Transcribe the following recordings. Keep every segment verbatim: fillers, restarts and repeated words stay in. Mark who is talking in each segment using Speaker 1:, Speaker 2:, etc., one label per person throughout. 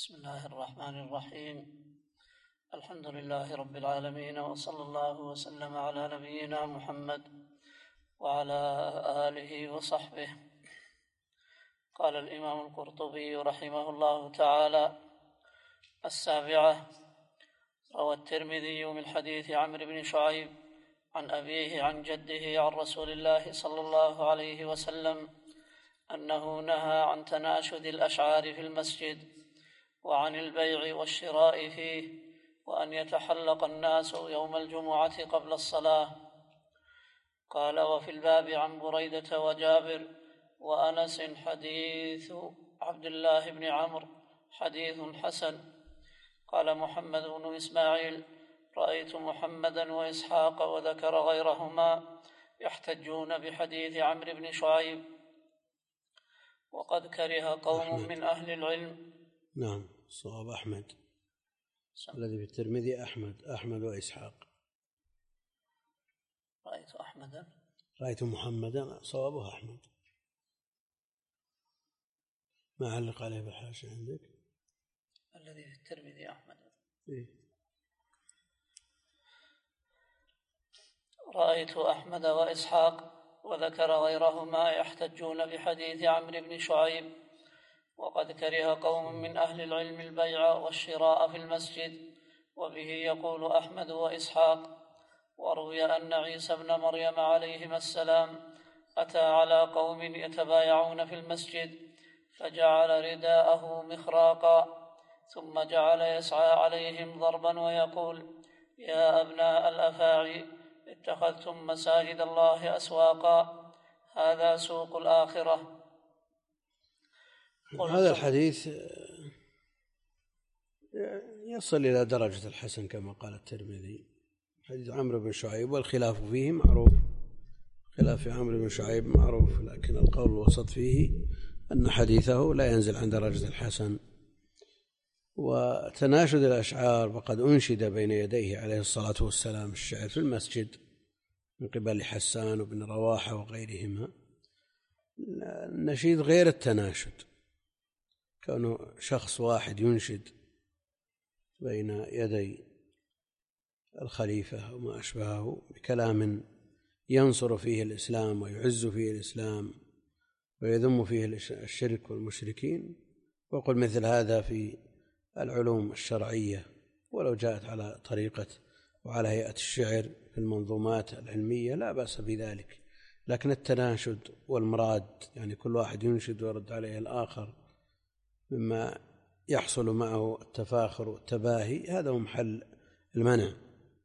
Speaker 1: بسم الله الرحمن الرحيم. الحمد لله رب العالمين، وصلى الله وسلم على نبينا محمد وعلى آله وصحبه. قال الإمام القرطبي رحمه الله تعالى: السابعة: روى الترمذي من حديث عمرو بن شعيب عن أبيه عن جده عن رسول الله صلى الله عليه وسلم أنه نهى عن تناشد الأشعار في المسجد وعن البيع والشراء فيه، وأن يتحلق الناس يوم الجمعة قبل الصلاة. قال: وفي الباب عن بريدة وجابر وأنس حديث عبد الله بن عمرو حديث حسن. قال محمد بن إسماعيل: رأيت محمدا وإسحاق وذكر غيرهما يحتجون بحديث عمرو بن شعيب، وقد كره قوم
Speaker 2: أحمد.
Speaker 1: من أهل العلم.
Speaker 2: نعم، صواب أحمد. الذي في الترمذي أحمد أحمد وإسحاق.
Speaker 1: رأيت أحمدا
Speaker 2: رأيت محمدا، صوابه أحمد. ما علق عليه بالحاشية عندك؟
Speaker 1: الذي في الترمذي أحمد.
Speaker 2: إيه؟
Speaker 1: رأيت أحمد وإسحاق وذكر غيرهما يحتجون بحديث عمرو بن شعيب، وقد كره قوم من أهل العلم البيع والشراء في المسجد، وبه يقول أحمد وإسحاق. وروي أن عيسى بن مريم عليهما السلام أتى على قوم يتبايعون في المسجد فجعل رداءه مخراقا، ثم جعل يسعى عليهم ضربا ويقول: يا أبناء الأفاعي، اتخذتم مساجد الله أسواقا، هذا سوق الآخرة.
Speaker 2: هذا الحديث يصل إلى درجة الحسن كما قال الترمذي، حديث عمرو بن شعيب، والخلاف فيه معروف. خلاف عمرو بن شعيب معروف، لكن القول الوسط فيه أن حديثه لا ينزل عن درجة الحسن. وتناشد الأشعار وقد أنشد بين يديه عليه الصلاة والسلام الشعر في المسجد من قبل حسان وابن رواحة وغيرهما. النشيد غير التناشد، كونه شخص واحد ينشد بين يدي الخليفة وما أشبهه بكلام ينصر فيه الإسلام ويعز فيه الإسلام ويذم فيه الشرك والمشركين، وقل مثل هذا في العلوم الشرعية ولو جاءت على طريقة وعلى هيئة الشعر في المنظومات العلمية لا بأس بذلك. لكن التناشد والمراد يعني كل واحد ينشد ويرد عليه الآخر مما يحصل معه التفاخر والتباهي، هذا هو محل المنع.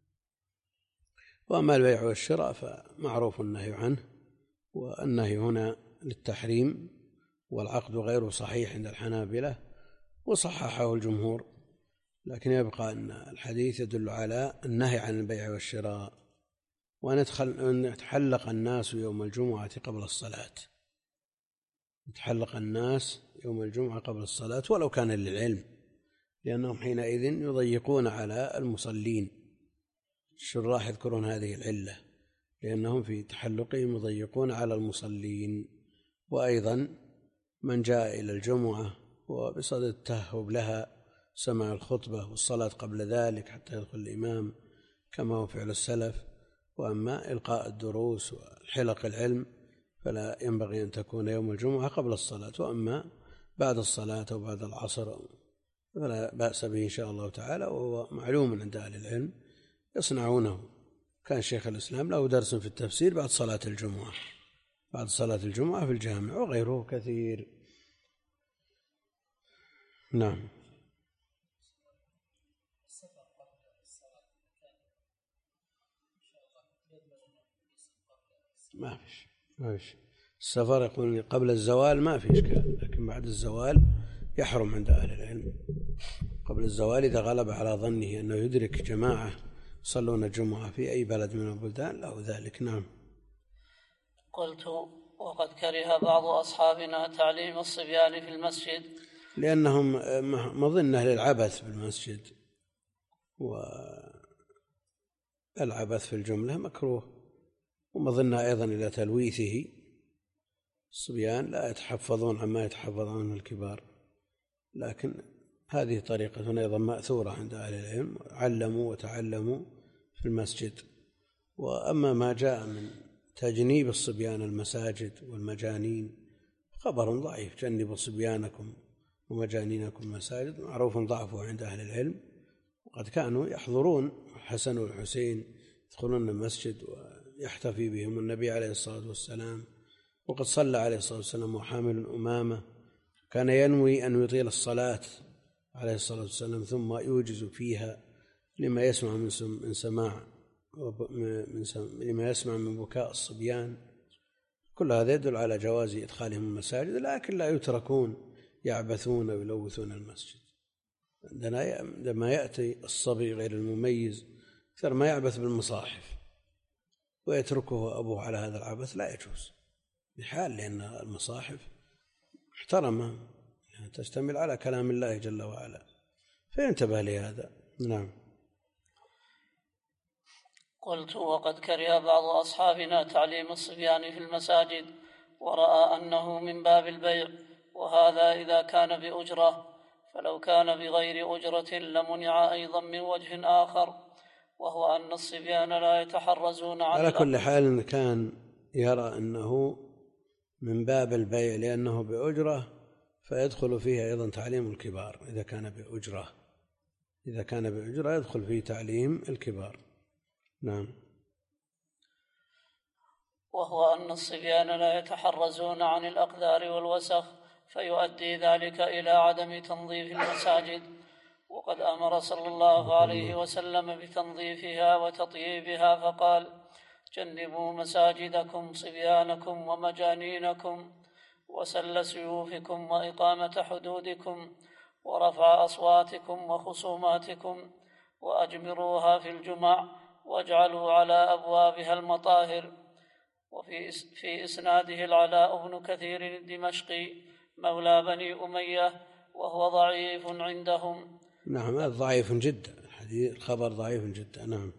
Speaker 2: وأما البيع والشراء فمعروف النهي عنه، والنهي هنا للتحريم، والعقد غير صحيح عند الحنابلة وصححه الجمهور، لكن يبقى أن الحديث يدل على النهي عن البيع والشراء، وأن يتحلق الناس يوم الجمعة قبل الصلاة. يتحلق الناس يوم الجمعة قبل الصلاة ولو كان للعلم، لأنهم حينئذ يضيقون على المصلين. الشراح يذكرون هذه العلة، لأنهم في تحلقهم يضيقون على المصلين. وأيضا من جاء إلى الجمعة وبصدد التهب لها سمع الخطبة والصلاة قبل ذلك حتى يدخل الإمام كما هو فعل السلف. وأما إلقاء الدروس والحلق العلم فلا ينبغي أن تكون يوم الجمعة قبل الصلاة، وأما بعد الصلاة أو بعد العصر فلا بأس به إن شاء الله تعالى، وهو معلوم عند أهل العلم يصنعونه. كان شيخ الإسلام له درس في التفسير بعد صلاة الجمعة بعد صلاة الجمعة في الجامع، وغيره كثير. نعم. ما فيش ما فيش السفر يقول قبل الزوال ما في إشكال، لكن بعد الزوال يحرم عند أهل العلم. قبل الزوال إذا غلب على ظنه أنه يدرك جماعة يصلون الجمعة في أي بلد من البلدان له ذلك. نعم.
Speaker 1: قلت: وقد كره بعض أصحابنا تعليم الصبيان في المسجد،
Speaker 2: لأنهم مظنة للعبث بالمسجد، والعبث في الجملة مكروه، ومظنة أيضا إلى تلويثه. الصبيان لا يتحفظون عما يتحفظ عنه الكبار، لكن هذه طريقة أيضا مأثورة عند أهل العلم، علموا وتعلموا في المسجد. وأما ما جاء من تجنيب الصبيان المساجد والمجانين خبر ضعيف. جنبوا صبيانكم ومجانينكم المساجد معروف ضعفه عند أهل العلم، وقد كانوا يحضرون الحسن والحسين يدخلون المسجد ويحتفي بهم النبي عليه الصلاة والسلام، وقد صلى عليه الصلاة والسلام وحامل أمامة، كان ينوي أن يطيل الصلاة عليه الصلاة والسلام ثم يوجز فيها لما يسمع من سماع لما يسمع من بكاء الصبيان. كل هذا يدل على جواز إدخالهم المساجد، لكن لا يتركون يعبثون ويلوثون المسجد. عندما يأتي الصبي غير المميز أكثر ما يعبث بالمصاحف ويتركه أبوه على هذا العبث لا يجوز بحال، لأن المصاحف محترمة تشتمل على كلام الله جل وعلا، فينتبه لهذا. نعم.
Speaker 1: قلت: وقد كره بعض أصحابنا تعليم الصبيان في المساجد ورأى أنه من باب البيع، وهذا إذا كان بأجرة، فلو كان بغير أجرة لمنع أيضا من وجه آخر، وهو أن الصبيان لا يتحرزون عن
Speaker 2: على كل حال كان يرى أنه من باب البيع لأنه بأجرة، فيدخل فيه أيضا تعليم الكبار. إذا كان بأجرة إذا كان بأجرة يدخل فيه تعليم الكبار. نعم.
Speaker 1: وهو أن الصبيان لا يتحرزون عن الأقدار والوسخ، فيؤدي ذلك إلى عدم تنظيف المساجد، وقد أمر صلى الله عليه وسلم بتنظيفها وتطييبها، فقال: جنبوا مساجدكم صبيانكم ومجانينكم وسل سيوفكم وإقامة حدودكم ورفع أصواتكم وخصوماتكم، وأجمروها في الجمع، واجعلوا على أبوابها المطاهر. وفي في إسناده العلاء بن كثير الدمشقي مولى بني أمية، وهو ضعيف عندهم.
Speaker 2: نعم، هذا ضعيف جدا، الحديث الخبر ضعيف جدا. نعم.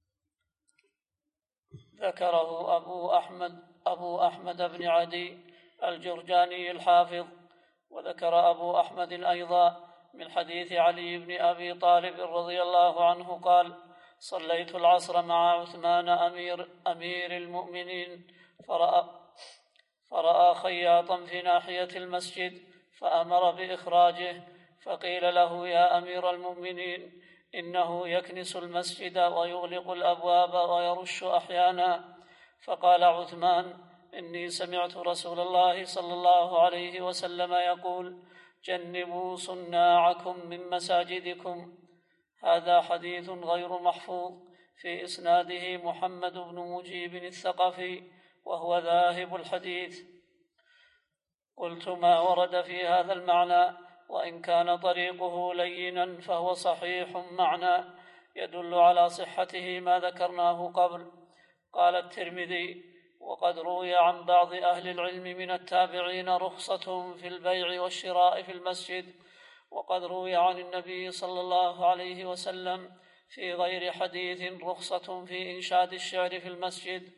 Speaker 1: ذكره أبو أحمد أبو أحمد بن عدي الجرجاني الحافظ. وذكر أبو أحمد أيضا من حديث علي بن أبي طالب رضي الله عنه قال: صليت العصر مع عثمان أمير, أمير المؤمنين، فرأى, فرأى خياطا في ناحية المسجد فأمر بإخراجه، فقيل له: يا أمير المؤمنين، إنه يكنس المسجد ويغلق الأبواب ويرش أحيانا. فقال عثمان: إني سمعت رسول الله صلى الله عليه وسلم يقول: جنبوا صناعكم من مساجدكم. هذا حديث غير محفوظ، في إسناده محمد بن مجيب الثقفي، وهو ذاهب الحديث. قلت: ما ورد في هذا المعنى، وإن كان طريقه لينا فهو صحيح معنى يدل على صحته ما ذكرناه قبل. قال الترمذي: وقد روي عن بعض أهل العلم من التابعين رخصة في البيع والشراء في المسجد، وقد روي عن النبي صلى الله عليه وسلم في غير حديث رخصة في إنشاد الشعر في المسجد.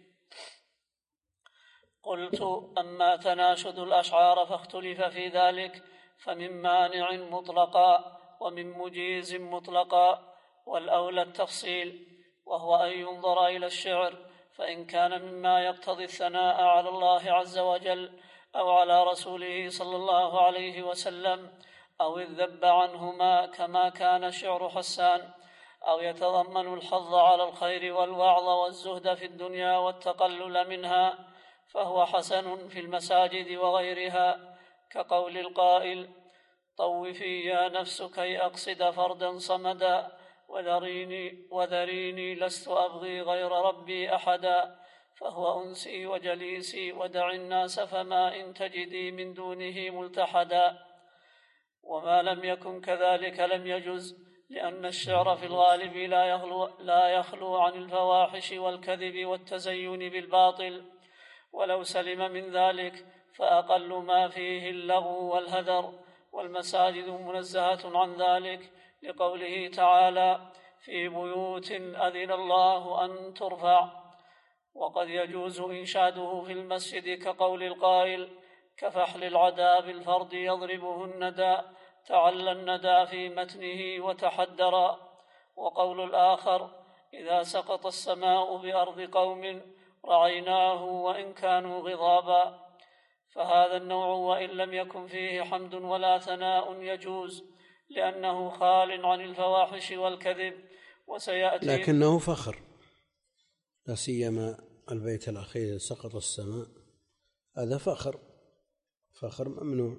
Speaker 1: قلت: أما تناشد الأشعار فاختلف في ذلك، فمن مانع مطلقا ومن مجيز مطلقا، والأولى التفصيل، وهو أن ينظر إلى الشعر، فإن كان مما يقتضي الثناء على الله عز وجل أو على رسوله صلى الله عليه وسلم، أو الذب عنهما كما كان شعر حسان، أو يتضمن الحظ على الخير والوعظ والزهد في الدنيا والتقلل منها، فهو حسن في المساجد وغيرها، كقول القائل: طوفي يا نفس كي أقصد فردا صمدا، وذريني, وذريني لست أبغي غير ربي أحدا، فهو أنسي وجليسي، ودع الناس فما إن تجدي من دونه ملتحدا. وما لم يكن كذلك لم يجز، لأن الشعر في الغالب لا يخلو, لا يخلو عن الفواحش والكذب والتزين بالباطل، ولو سلم من ذلك فأقل ما فيه اللغو والهدر، والمساجد منزهة عن ذلك، لقوله تعالى: في بيوت أذن الله أن ترفع. وقد يجوز إنشاده في المسجد كقول القائل: كفحل العدا بالفرد يضربه الندى، تعلى الندى في متنه وتحدر. وقول الآخر: إذا سقط السماء بأرض قوم رعيناه وإن كانوا غضابا. فهذا النوع وإن لم يكن فيه حمد ولا ثناء يجوز، لأنه خال عن الفواحش والكذب. وسيأتي
Speaker 2: لكنه فخر، لا سيما البيت الأخير سقط السماء، هذا فخر، فخر ممنوع.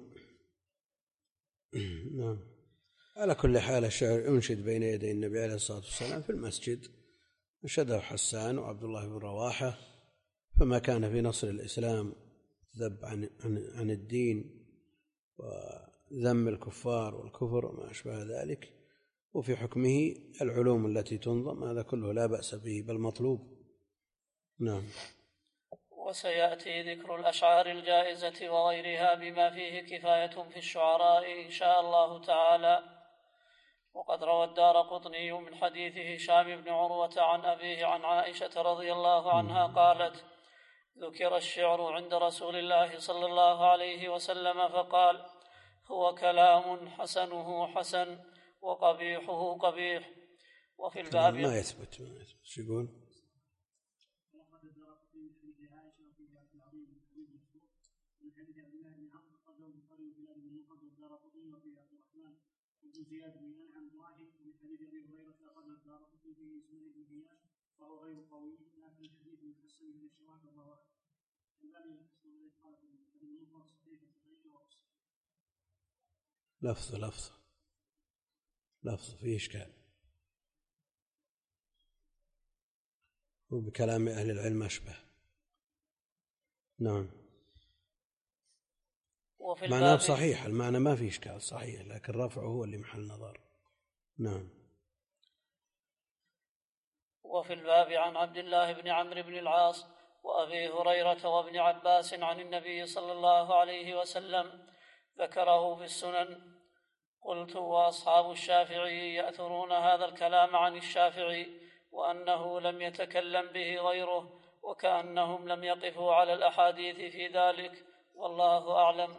Speaker 2: نعم. على كل حال الشعر ينشد بين يدي النبي عليه الصلاة والسلام في المسجد، نشده حسان وعبد الله بن رواحة، فما كان في نصر الإسلام ذب عن, عن, عن الدين وذم الكفار والكفر وما أشبه ذلك، وفي حكمه العلوم التي تنظم، هذا كله لا بأس به بل مطلوب. نعم.
Speaker 1: وسيأتي ذكر الأشعار الجائزة وغيرها بما فيه كفاية في الشعراء إن شاء الله تعالى. وقد روى الدارقطني من حديث هشام بن عروة عن أبيه عن عائشة رضي الله عنها قالت: ذكر الشعر عند رسول الله صلى الله عليه وسلم فقال: هو كلام حسنه حسن وقبيحه قبيح. وفي الباب
Speaker 2: ما يثبت ما يثبت شو يقول؟
Speaker 3: زياد بن أنعم واحد من حديث أبي هريرة قال الدارقطني في اسمه ابن إياس وهو غير قوي، لكن الحديث من حسن من الشواذ والله أعلم.
Speaker 2: لفظ لفظ لفظ فيه إشكال، وبكلام أهل العلم أشبه. نعم. معناه صحيح، المعنى ما فيه إشكال صحيح، لكن رفعه هو اللي محل نظر. نعم.
Speaker 1: وفي الباب عن عبد الله بن عمرو بن العاص وأبي هريرة وابن عباس عن النبي صلى الله عليه وسلم ذكره في السنن. قلت: وأصحاب الشافعي يأثرون هذا الكلام عن الشافعي وأنه لم يتكلم به غيره، وكأنهم لم يقفوا على الأحاديث في ذلك، والله أعلم.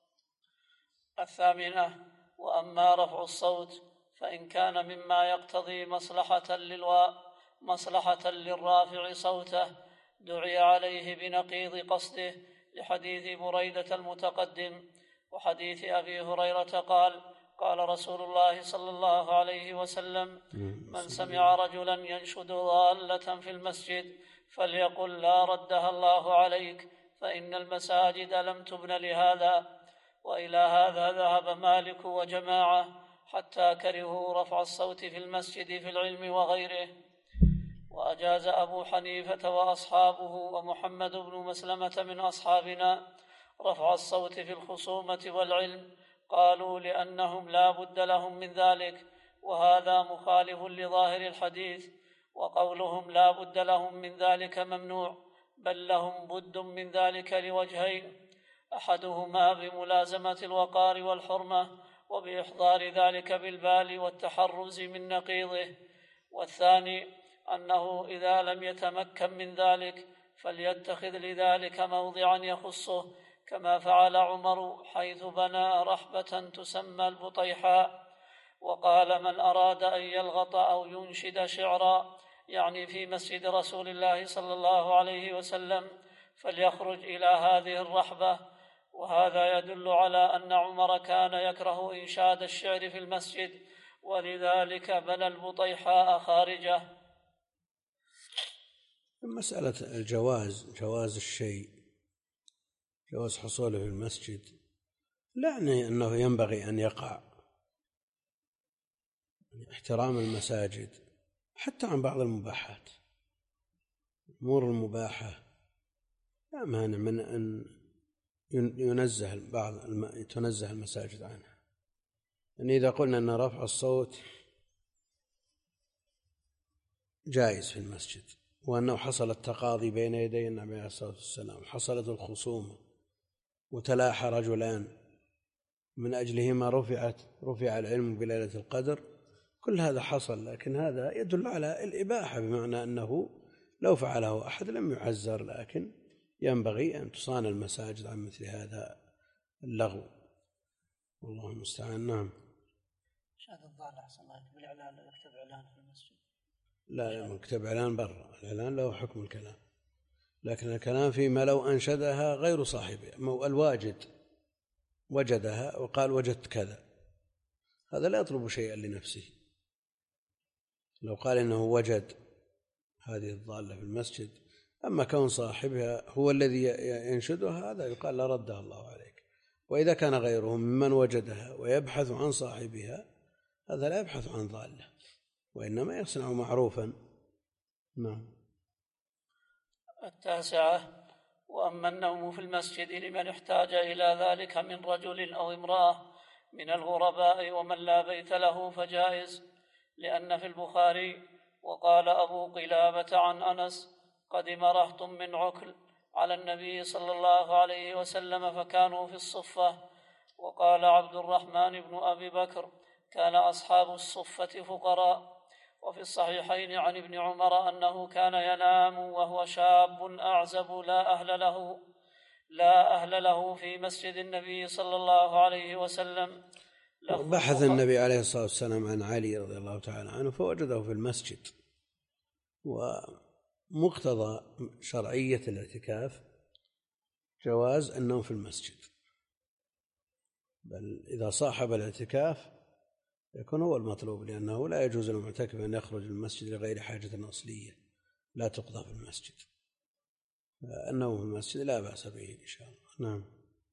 Speaker 1: الثامنة: وأما رفع الصوت فإن كان مما يقتضي مصلحة للواء مصلحة للرافع صوته دعي عليه بنقيض قصده، لحديث بريدة المتقدم. وحديث أبي هريرة قال: قال رسول الله صلى الله عليه وسلم: من سمع رجلا ينشد ضالة في المسجد فليقل: لا ردها الله عليك، فإن المساجد لم تبن لهذا. وإلى هذا ذهب مالك وجماعة حتى كرهوا رفع الصوت في المسجد في العلم وغيره. وأجاز أبو حنيفة وأصحابه ومحمد بن مسلمة من أصحابنا رفع الصوت في الخصومة والعلم، قالوا لأنهم لا بد لهم من ذلك، وهذا مخالف لظاهر الحديث. وقولهم لا بد لهم من ذلك ممنوع، بل لهم بد من ذلك لوجهين: أحدهما بملازمة الوقار والحرمة وبإحضار ذلك بالبال والتحرز من نقيضه، والثاني أنه إذا لم يتمكن من ذلك فليتخذ لذلك موضعا يخصه، كما فعل عمر حيث بنى رحبة تسمى البطيحاء. وقال: من أراد أن يلغط أو ينشد شعرا، يعني في مسجد رسول الله صلى الله عليه وسلم، فليخرج إلى هذه الرحبة. وهذا يدل على أن عمر كان يكره إنشاد الشعر في المسجد، ولذلك بنى البطيحاء خارجه.
Speaker 2: مسألة الجواز، جواز الشيء، جواز حصوله في المسجد، لا يعني أنه ينبغي أن يقع. احترام المساجد حتى عن بعض المباحات، الأمور المباحة لا مانع من أن ينزه بعض تنزه المساجد عنها. يعني إذا قلنا أن رفع الصوت جائز في المسجد، وأنه حصل التقاضي بين يدي النبي عليه الصلاة والسلام، حصلت الخصومة وتلاحى رجلان من أجلهما رفعت رفع العلم بليلة القدر، كل هذا حصل، لكن هذا يدل على الإباحة، بمعنى أنه لو فعله أحد لم يعزر، لكن ينبغي أن تصان المساجد عن مثل هذا اللغو. والله المستعان. نعم.
Speaker 1: شهادة الضالة أحسن الله يكتب الإعلان، يكتب إعلان في المسجد.
Speaker 2: لا يكتب إعلان برا، الإعلان له حكم الكلام، لكن الكلام فيما لو أنشدها غير صاحبها، الواجد وجدها وقال وجدت كذا، هذا لا يطلب شيئا لنفسه. لو قال إنه وجد هذه الضالة في المسجد، أما كون صاحبها هو الذي ينشدها هذا يقال لا ردها الله عليك. وإذا كان غيرهم ممن وجدها ويبحث عن صاحبها، هذا لا يبحث عن ضالة وإنما يصنع معروفا. نعم.
Speaker 1: التاسعة: وأما النوم في المسجد لمن احتاج إلى ذلك من رجل أو امرأة من الغرباء ومن لا بيت له فجائز، لأن في البخاري: وقال أبو قلابة عن أنس: قدم رهط من عكل على النبي صلى الله عليه وسلم فكانوا في الصفة. وقال عبد الرحمن بن أبي بكر: كان أصحاب الصفة فقراء. وفي الصحيحين عن ابن عمر أنه كان ينام وهو شاب أعزب لا أهل له لا أهل له في مسجد النبي صلى الله عليه وسلم.
Speaker 2: بحث النبي عليه الصلاة والسلام عن علي رضي الله تعالى عنه فوجده في المسجد. ومقتضى شرعية الاعتكاف جواز النوم في المسجد، بل إذا صاحب الاعتكاف يكون هو المطلوب، لأنه لا يجوز للمعتكف أن يخرج من المسجد لغير حاجة أصلية لا تقضى في المسجد. النوم في المسجد لا بأس به إن شاء الله. نعم.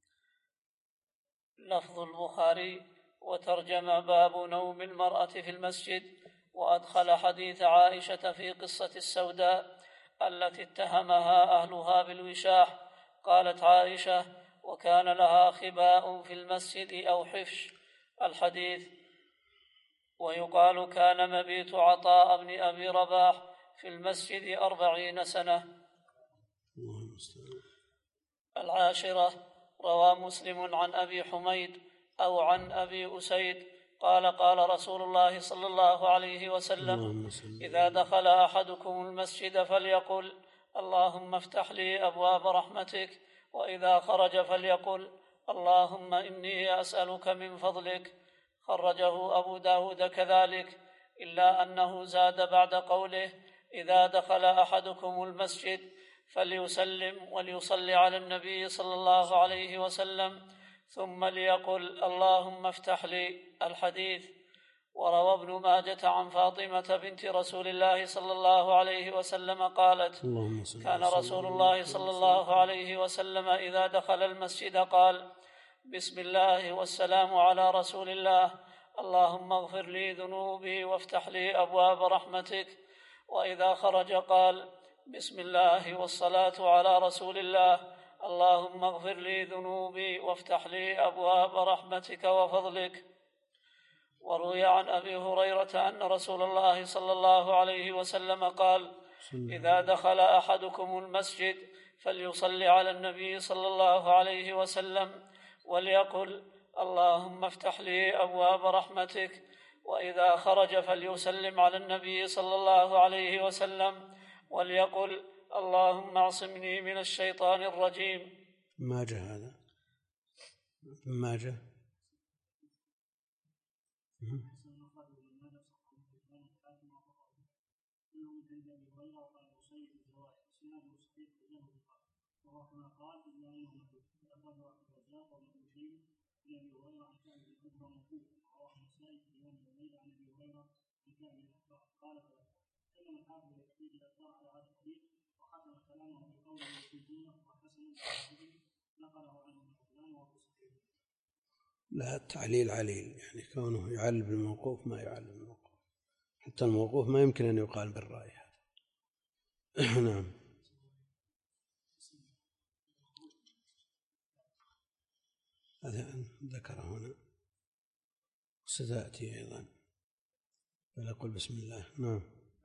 Speaker 1: لفظ البخاري: وترجم باب نوم المرأة في المسجد، وأدخل حديث عائشة في قصة السوداء التي اتهمها أهلها بالوشاح. قالت عائشة: وكان لها خباء في المسجد أو حفش. الحديث. ويقال: كان مبيت عطاء بن أبي رباح في المسجد أربعين سنة. العاشرة: روى مسلم عن أبي حميد أو عن أبي أسيد قال: قال رسول الله صلى الله عليه وسلم: إذا دخل أحدكم المسجد فليقل: اللهم افتح لي أبواب رحمتك، وإذا خرج فليقل: اللهم إني أسألك من فضلك. خرجه أبو داود كذلك، إلا أنه زاد بعد قوله: إذا دخل أحدكم المسجد فليسلم وليصلي على النبي صلى الله عليه وسلم، ثم ليقل: اللهم افتح لي. الحديث. وروى ابن ماجة عن فاطمة بنت رسول الله صلى الله عليه وسلم قالت: كان رسول الله صلى الله عليه وسلم إذا دخل المسجد قال: بسم الله والسلام على رسول الله، اللهم اغفر لي ذنوبي وافتح لي أبواب رحمتك. وإذا خرج قال: بسم الله والصلاة على رسول الله، اللهم اغفر لي ذنوبي وافتح لي أبواب رحمتك وفضلك. وروي عن أبي هريرة أن رسول الله صلى الله عليه وسلم قال: إذا دخل أحدكم المسجد فليصلي على النبي صلى الله عليه وسلم وليقل: اللهم افتح لي أبواب رحمتك. وإذا خرج فليسلم على النبي صلى الله عليه وسلم وليقل: اللهم اعصمني من الشيطان الرجيم.
Speaker 2: ما جاء هذا ما جاء لا التعليل عليل، يعني كونه يعلل بالموقوف ما يعلل بالموقوف، حتى الموقوف ما يمكن أن يقال بالرأي هذا. نعم. هذا ذكر هنا ستأتي أيضا، فنقول بسم الله. نعم.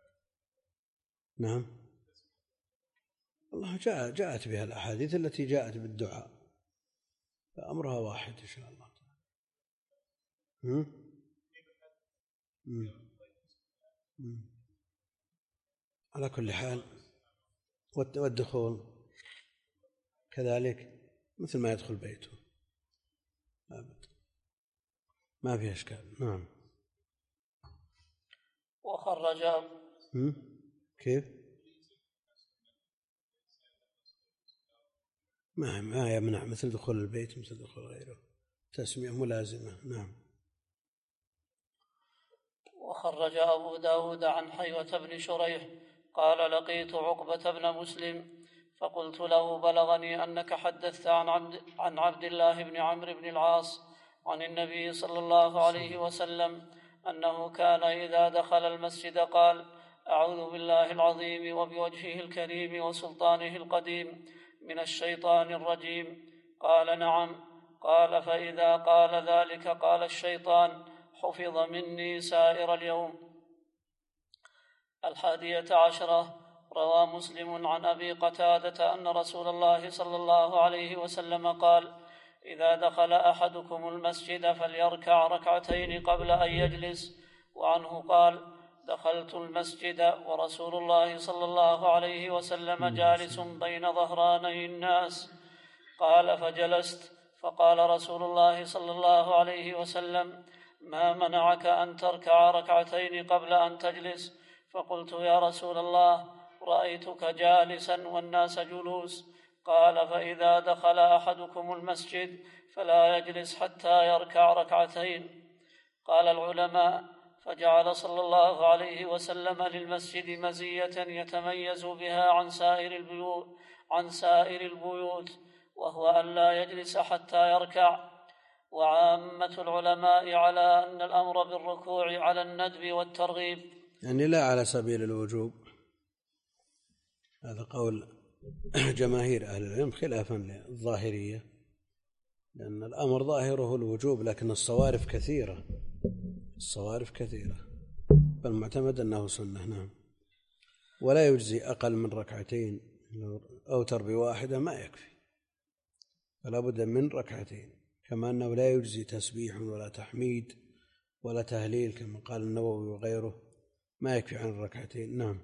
Speaker 2: نعم. الله جاء جاءت بها الأحاديث التي جاءت بالدعاء، فأمرها واحد إن شاء الله. هم؟ هم. هم. على كل حال والدخول كذلك مثل ما يدخل بيته أبدا. ما في إشكال. نعم.
Speaker 1: وخرج
Speaker 2: كيف؟ ما ما يمنع، مثل دخول البيت مثل دخول غيره، تسمية ملازمة. نعم.
Speaker 1: وخرج أبو داود عن حيوة بن شريح قال لقيت عقبة بن مسلم فقلت له بلغني أنك حدثت عن عبد, عن عبد الله بن عمرو بن العاص عن النبي صلى الله عليه وسلم أنه كان إذا دخل المسجد قال أعوذ بالله العظيم وبوجهه الكريم وسلطانه القديم من الشيطان الرجيم. قال نعم. قال فإذا قال ذلك قال الشيطان حفظ مني سائر اليوم. الحادية عشرة. روى مسلم عن أبي قتادة أن رسول الله صلى الله عليه وسلم قال إذا دخل أحدكم المسجد فليركع ركعتين قبل أن يجلس. وعنه قال دخلت المسجد ورسول الله صلى الله عليه وسلم جالس بين ظهراني الناس. قال فجلست فقال رسول الله صلى الله عليه وسلم ما منعك أن تركع ركعتين قبل أن تجلس؟ فقلت يا رسول الله رأيتك جالسا والناس جلوس. قال فإذا دخل أحدكم المسجد فلا يجلس حتى يركع ركعتين. قال العلماء فجعل صلى الله عليه وسلم للمسجد مزية يتميز بها عن سائر البيوت, عن سائر البيوت وهو أن لا يجلس حتى يركع. وعامة العلماء على أن الأمر بالركوع على الندب والترغيب،
Speaker 2: يعني لا على سبيل الوجوب. هذا قول جماهير أهل العلم خلافا للظاهرية، لأن الأمر ظاهره الوجوب لكن الصوارف كثيرة، الصوارف كثيرة، فالمعتمد أنه سنة. نعم. ولا يجزي أقل من ركعتين، أوتر بواحدة ما يكفي، فلا بد من ركعتين، كما أنه لا يجزي تسبيح ولا تحميد ولا تهليل كما قال النووي وغيره، ما يكفي عن الركعتين. نعم.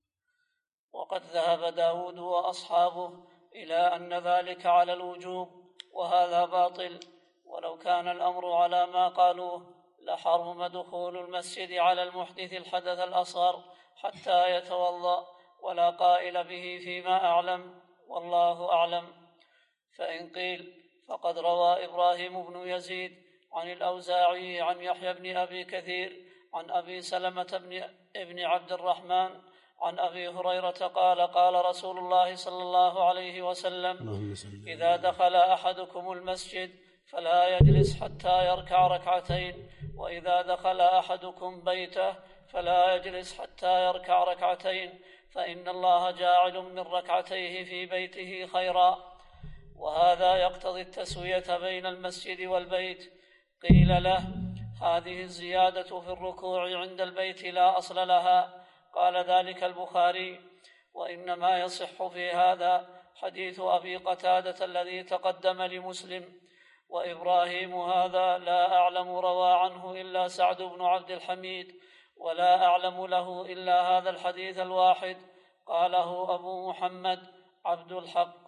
Speaker 1: وقد ذهب داود وأصحابه إلى أن ذلك على الوجوب، وهذا باطل. ولو كان الأمر على ما قالوه لحرم دخول المسجد على المحدث الحدث الأصغر حتى يتوضأ، ولا قائل به فيما أعلم، والله أعلم. فإن قيل فقد روى إبراهيم بن يزيد عن الأوزاعي عن يحيى بن أبي كثير عن أبي سلمة بن عبد الرحمن عن أبي هريرة قال قال رسول الله صلى الله عليه وسلم إذا دخل أحدكم المسجد فلا يجلس حتى يركع ركعتين، وإذا دخل أحدكم بيته فلا يجلس حتى يركع ركعتين، فإن الله جاعل من ركعتيه في بيته خيرا. وهذا يقتضي التسوية بين المسجد والبيت. قيل له هذه الزيادة في الركوع عند البيت لا أصل لها. قال ذلك البخاري: وإنما يصح في هذا حديث أبي قتادة الذي تقدم لمسلم، وإبراهيم هذا لا أعلم روى عنه إلا سعد بن عبد الحميد، ولا أعلم له إلا هذا الحديث الواحد قاله أبو محمد عبد الحق.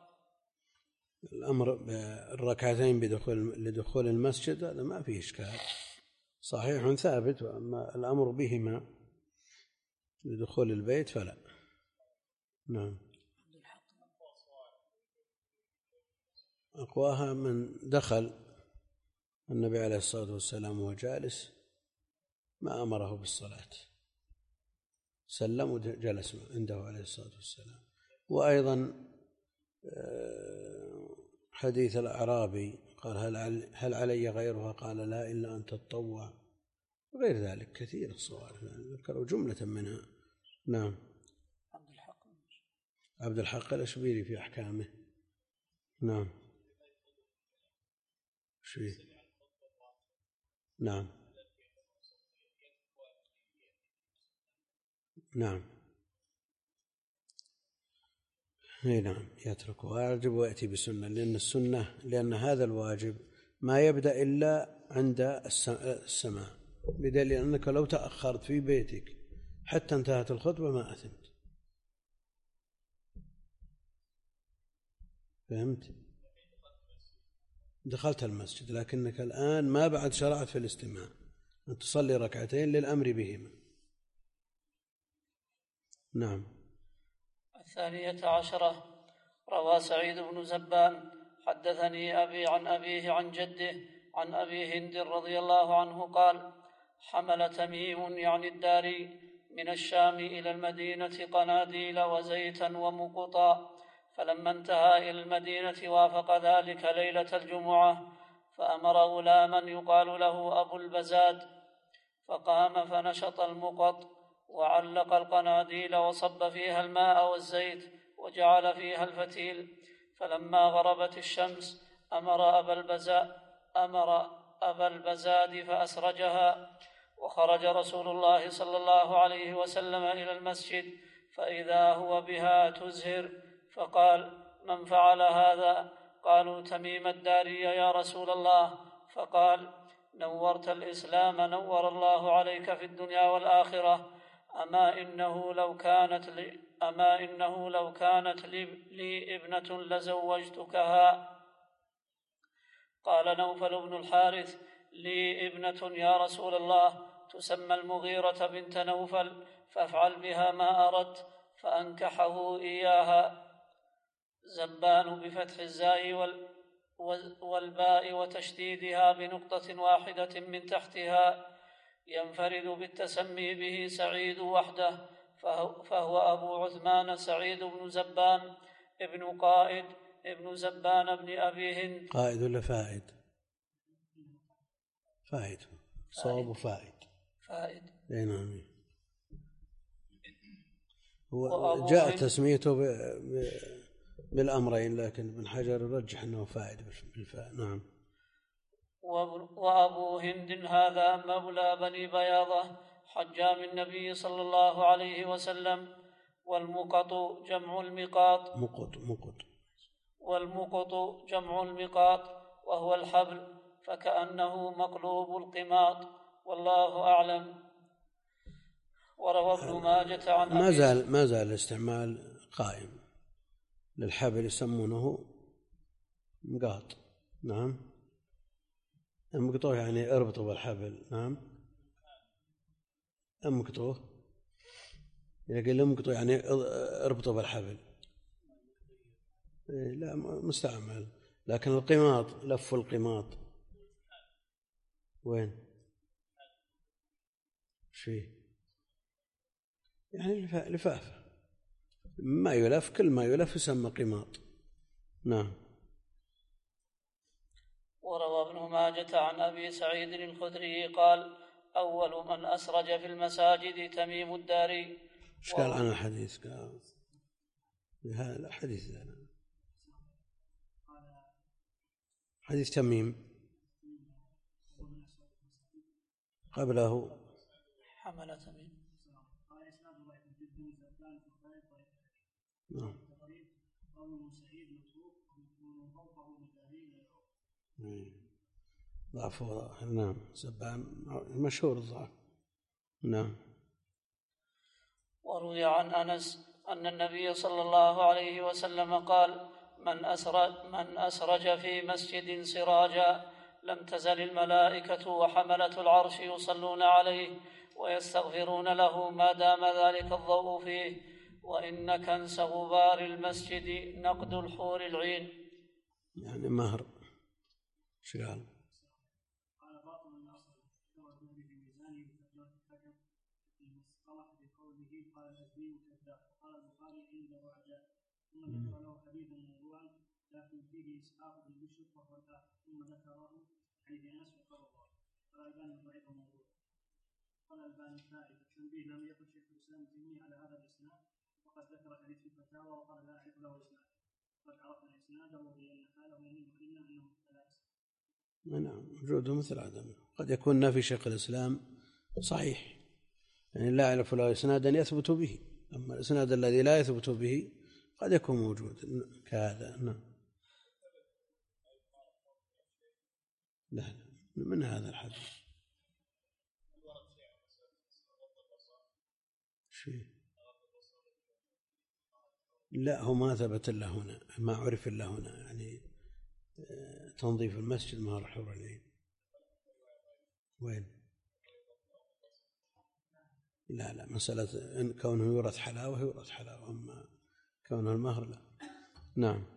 Speaker 2: الأمر بالركعتين بدخول لدخول المسجد هذا ما فيه إشكال، صحيح ثابت، وأما الأمر بهما لدخول البيت فلا. نعم. أقواها من دخل النبي عليه الصلاة والسلام وهو جالس ما أمره بالصلاة، سلم وجلس عنده عليه الصلاة والسلام. وأيضا حديث الأعرابي قال هل علي غيرها؟ قال لا إلا أن تتطوع، وغير ذلك كثير الصوارف، ذكروا جملة منها. نعم.
Speaker 1: عبد الحق
Speaker 2: عبد الحق الأشبيلي في أحكامه. نعم. شيء. نعم. نعم. اي نعم، يترك واجب ويأتي بسنة، لأن السنة لأن هذا الواجب ما يبدأ إلا عند السماع، بدليل أنك لو تأخرت في بيتك حتى انتهت الخطبة ما أثمت. فهمت؟ دخلت المسجد لكنك الآن ما بعد شرعت في الاستماع، أن تصلي ركعتين للأمر بهما. نعم.
Speaker 1: الثانية عشرة: روى سعيد بن زبان حدثني أبي عن أبيه عن جده عن أبي هند رضي الله عنه قال: حمل تميم يعني الداري من الشام إلى المدينة قناديل وزيتا ومقطا، فلما انتهى إلى المدينة وافق ذلك ليلة الجمعة، فأمر غلاما يقال له أبو البزاد، فقام فنشط المقط وعلق القناديل وصب فيها الماء والزيت وجعل فيها الفتيل، فلما غربت الشمس أمر أبا البزاد أمر أبا البزاد فأسرجها، وخرج رسول الله صلى الله عليه وسلم إلى المسجد فإذا هو بها تزهر، فقال: من فعل هذا؟ قالوا: تميم الداري يا رسول الله. فقال: نورت الإسلام نور الله عليك في الدنيا والآخرة، أما إنه لو كانت لي, أما إنه لو كانت لي, لي ابنة لزوجتكها. قال نوفل بن الحارث: لي ابنة يا رسول الله تسمى المغيرة بنت نوفل، فافعل بها ما أردت، فأنكحه إياها. زبان بفتح الزاي والباء وتشديدها بنقطة واحدة من تحتها، ينفرد بالتسمي به سعيد وحده، فهو أبو عثمان سعيد بن زبان ابن قائد ابن زبان بن أبي هند.
Speaker 2: قائد ولا فائد؟ فائد، صواب فائد.
Speaker 1: فائد.
Speaker 2: اي نعم. هو جاء تسميته بالأمرين، لكن ابن حجر يرجح أنه فائد بالفاء. نعم.
Speaker 1: وأبو هند هذا مولى بني بياضة حجام النبي صلى الله عليه وسلم. والمقط جمع المقاط.
Speaker 2: مقط مقط
Speaker 1: والمقط جمع المقاط وهو الحبل، فكأنه مقلوب القماط، والله أعلم. وروى ابن ماجة عن
Speaker 2: ما زال ما زال الاستعمال قائم للحبل، يسمونه مقاط. نعم. المقطوع يعني اربطوا بالحبل. نعم. المقطوع يقول المقطوع يعني اربطوا بالحبل. لا مستعمل. لكن القماط لف القماط وين شيء يعني لفافة، ما يلف، كل ما يلف يسمى قماط. نعم.
Speaker 1: وروى ابن ماجة عن أبي سعيد الخدري قال: أول من أسرج في المساجد تميم الداري.
Speaker 2: ايش قال عن الحديث؟ قال هذا الحديث هذا حديث تميم قبله
Speaker 1: حمل تميم.
Speaker 2: نعم. ضعف. نعم. سبان مشهور الضعف. نعم.
Speaker 1: وروي عن أنس أن النبي صلى الله عليه وسلم قال: من أسرج, من أسرج في مسجد سراجا لم تزل الملائكة وحملة العرش يصلون عليه ويستغفرون له ما دام ذلك الضوء فيه، وإن كنس غبار المسجد نقد الحور العين.
Speaker 2: يعني مهر. شو قال؟
Speaker 3: ثم ذكر له حديثا موضوعا لكن فيه اسحاق بن بشر وهو الاخر، ثم ذكره حديث انس وقرره. قال الباني ضعيف موضوع. قال الباني فائده تنبيه: لم يقل شيخ الاسلام تيميه على هذا الاسناد، وقد ذكر حديث في الفتاوى وقال لا اعرف له اسناد، قد عرفنا اسناده بان حاله منه الا انه لا اسناد.
Speaker 2: نعم. وجوده مثل عدمه. قد يكون نافي شيخ الاسلام صحيح، يعني لا يعرف له اسنادا يثبت به، اما الاسناد الذي لا يثبت به قد يكون موجود كهذا. نعم. لا لا من هذا الحديث شيء لا هو ما ثبت إلا هنا، ما عرف إلا هنا، يعني تنظيف المسجد مهر الحور العين. وين؟ لا لا، مسألة إن كونه يورث حلاوة يورث حلاوة، أما كونه المهر لا. نعم.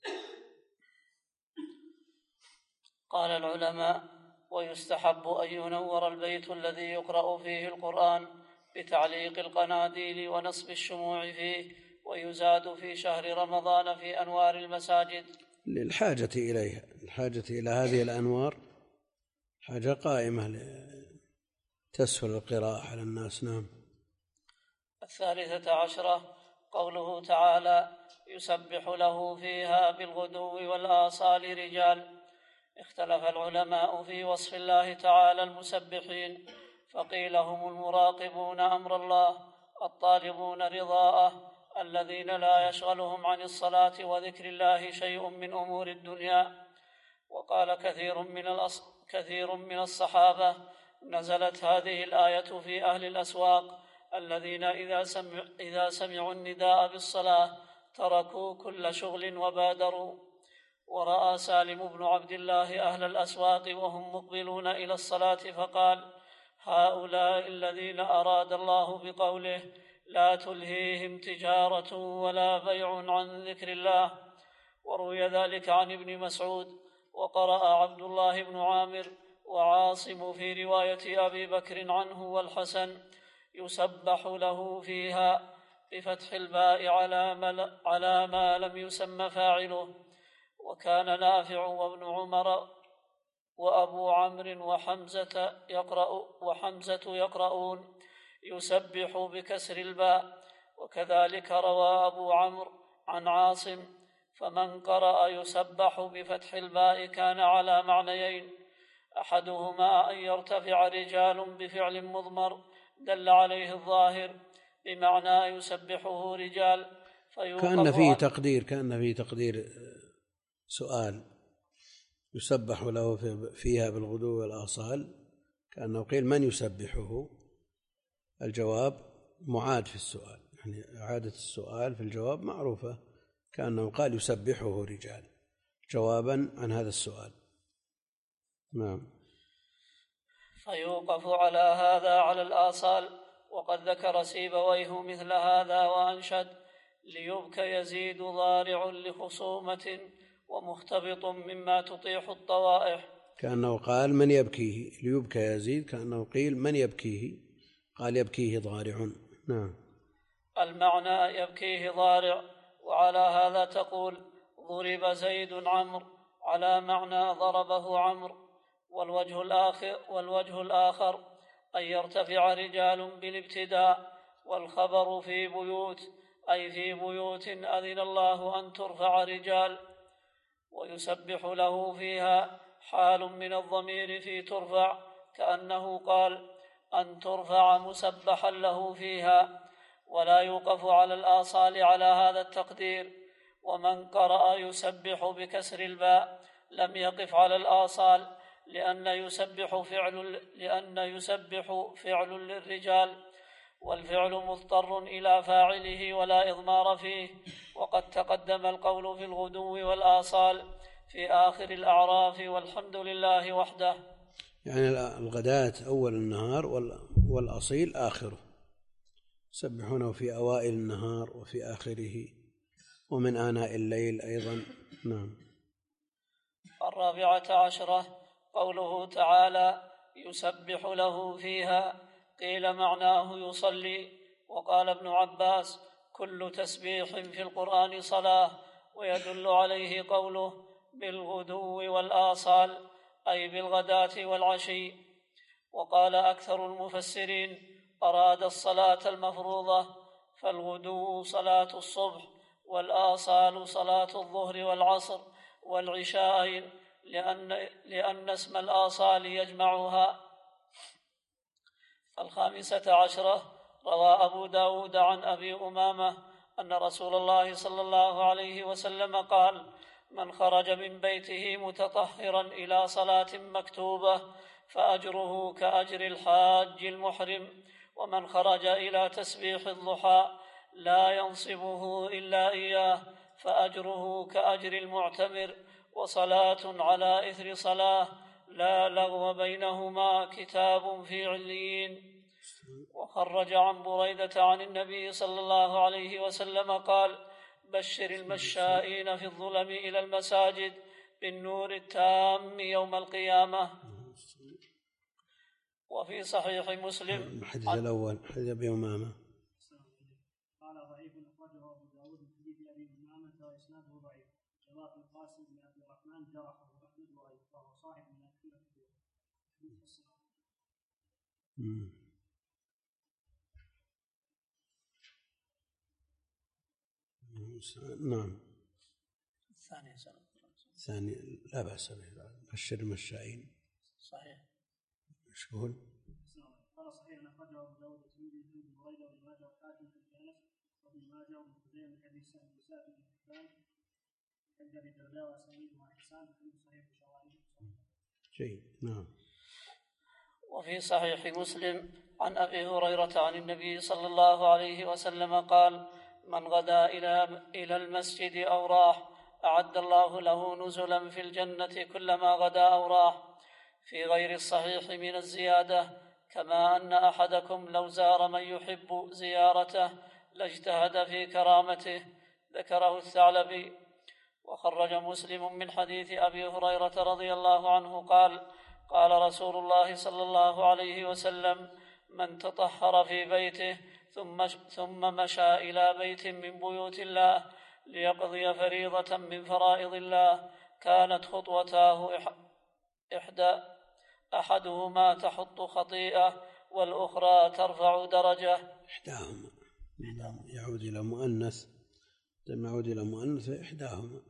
Speaker 1: قال العلماء: ويستحب أن ينور البيت الذي يقرأ فيه القرآن بتعليق القناديل ونصب الشموع فيه، ويزاد في شهر رمضان في أنوار المساجد
Speaker 2: للحاجة إليها، الحاجة إلى هذه الأنوار حاجة قائمة تسهل القراءة على الناس. نعم.
Speaker 1: الثالثة عشرة قوله تعالى: يسبح له فيها بالغدو والآصال رجال. اختلف العلماء في وصف الله تعالى المسبحين، فقيل هم المراقبون أمر الله الطالبون رضاءه الذين لا يشغلهم عن الصلاة وذكر الله شيء من أمور الدنيا. وقال كثير من, الأص... كثير من الصحابة: نزلت هذه الآية في أهل الأسواق الذين إذا, سمع... إذا سمعوا النداء بالصلاة تركوا كل شغل وبادروا. ورأى سالم بن عبد الله أهل الأسواق وهم مقبلون إلى الصلاة فقال: هؤلاء الذين أراد الله بقوله: لا تلهيهم تجارة ولا بيع عن ذكر الله. وروي ذلك عن ابن مسعود. وقرأ عبد الله بن عامر وعاصم في رواية أبي بكر عنه والحسن: يسبح له فيها بفتح الباء على ما لم يسم فاعله. وكان نافع وابن عمر وأبو عمرو وحمزة يقرأ وحمزة يقرؤون يسبح بكسر الباء، وكذلك روى أبو عمرو عن عاصم. فمن قرأ يسبح بفتح الباء كان على معنيين: أحدهما أن يرتفع رجال بفعل مضمر دل عليه الظاهر بمعنى يسبحه رجال،
Speaker 2: كأن فيه تقدير كأن فيه تقدير سؤال يسبح له فيها بالغدو والآصال، كأنه قيل من يسبحه. الجواب معاد في السؤال، يعني إعادة السؤال في الجواب معروفة، كأنه قال يسبحه رجال جوابا عن هذا السؤال. نعم.
Speaker 1: فيوقف على هذا على الآصال. وقد ذكر سيبويه مثل هذا وأنشد: ليبكى يزيد ضارع لخصومة ومختبط مما تطيح الطوائح.
Speaker 2: كأنه قال من يبكيه، ليبكى يزيد كأنه قيل من يبكيه، قال يبكيه ضارع. نعم.
Speaker 1: المعنى يبكيه ضارع. وعلى هذا تقول: ضرب زيد عمرو، على معنى ضربه عمرو. والوجه الآخر, والوجه الآخر أن يرتفع رجال بالابتداء، والخبر في بيوت أي في بيوت أذن الله أن ترفع رجال. ويسبح له فيها حال من الضمير في ترفع، كأنه قال: أن ترفع مسبحا له فيها. ولا يوقف على الآصال على هذا التقدير. ومن قرأ يسبح بكسر الباء لم يقف على الآصال، لأن يسبح فعل لأن يسبح فعل للرجال، والفعل مضطر إلى فاعله ولا إضمار فيه. وقد تقدم القول في الغدو والآصال في آخر الأعراف: والحمد لله وحده.
Speaker 2: يعني الغداة أول النهار والأصيل آخره، يسبحونه في أوائل النهار وفي آخره ومن آناء الليل أيضا. نعم.
Speaker 1: الرابعة عشرة قوله تعالى: يسبح له فيها، قيل معناه يصلي. وقال ابن عباس: كل تسبيح في القرآن صلاة. ويدل عليه قوله: بالغدو والآصال، أي بالغداة والعشي. وقال أكثر المفسرين: أراد الصلاة المفروضة، فالغدو صلاة الصبح، والآصال صلاة الظهر والعصر والعشاءين، لأن, لأن اسم الآصال يجمعها. الخامسة عشرة روى أبو داود عن أبي أمامة أن رسول الله صلى الله عليه وسلم قال: من خرج من بيته متطهرا إلى صلاة مكتوبة فأجره كأجر الحاج المحرم، ومن خرج إلى تسبيح الضحى لا ينصبه إلا إياه فأجره كأجر المعتمر، وصلاة على إثر صلاة لا لغو بينهما كتاب في عليين. وخرج عن بريدة عن النبي صلى الله عليه وسلم قال: بشر المشائين في الظلم إلى المساجد بالنور التام يوم القيامة. وفي صحيح مسلم
Speaker 2: الحديث الأول حديث أبي أمامة
Speaker 3: قال ضعيف أخرجه أبو داود من حديث أبي أمامة وإسناده ضعيف. جواب القاسم بن عبد الرحمن جرحه أحمد ضعيف وهو صاحب من الكلى
Speaker 2: نعم.
Speaker 1: الثاني سنة
Speaker 2: ثاني لا بأس به. بشر المشائين
Speaker 1: صحيح.
Speaker 2: ايش يقول؟
Speaker 3: قال صحيح أخرجه أبو داود الترمذي بن بريدة وابن ماجه والحاكم في الأنس وابن ماجه وابن خزيمة من حديث سهل بن سعد بن حبان عند أبي الدرداء وأسانيده حسان حديث صحيح بشواهد.
Speaker 2: جيد. نعم.
Speaker 1: وفي صحيح مسلم عن أبي هريرة عن النبي صلى الله عليه وسلم قال: من غدا إلى إلى المسجد أو راح أعد الله له نزلا في الجنة كلما غدا أو راح، في غير الصحيح من الزيادة: كما أن أحدكم لو زار من يحب زيارته لاجتهد في كرامته. ذكره الثعلبي. وخرج مسلم من حديث أبي هريرة رضي الله عنه قال: قال رسول الله صلى الله عليه وسلم: من تطهر في بيته ثم ثم مشى إلى بيت من بيوت الله ليقضي فريضة من فرائض الله كانت خطوتاه إحدى أحدهما تحط خطيئة والأخرى ترفع درجة.
Speaker 2: إحداهما يعود إلى مؤنث، لما يعود إلى مؤنث إحداهما.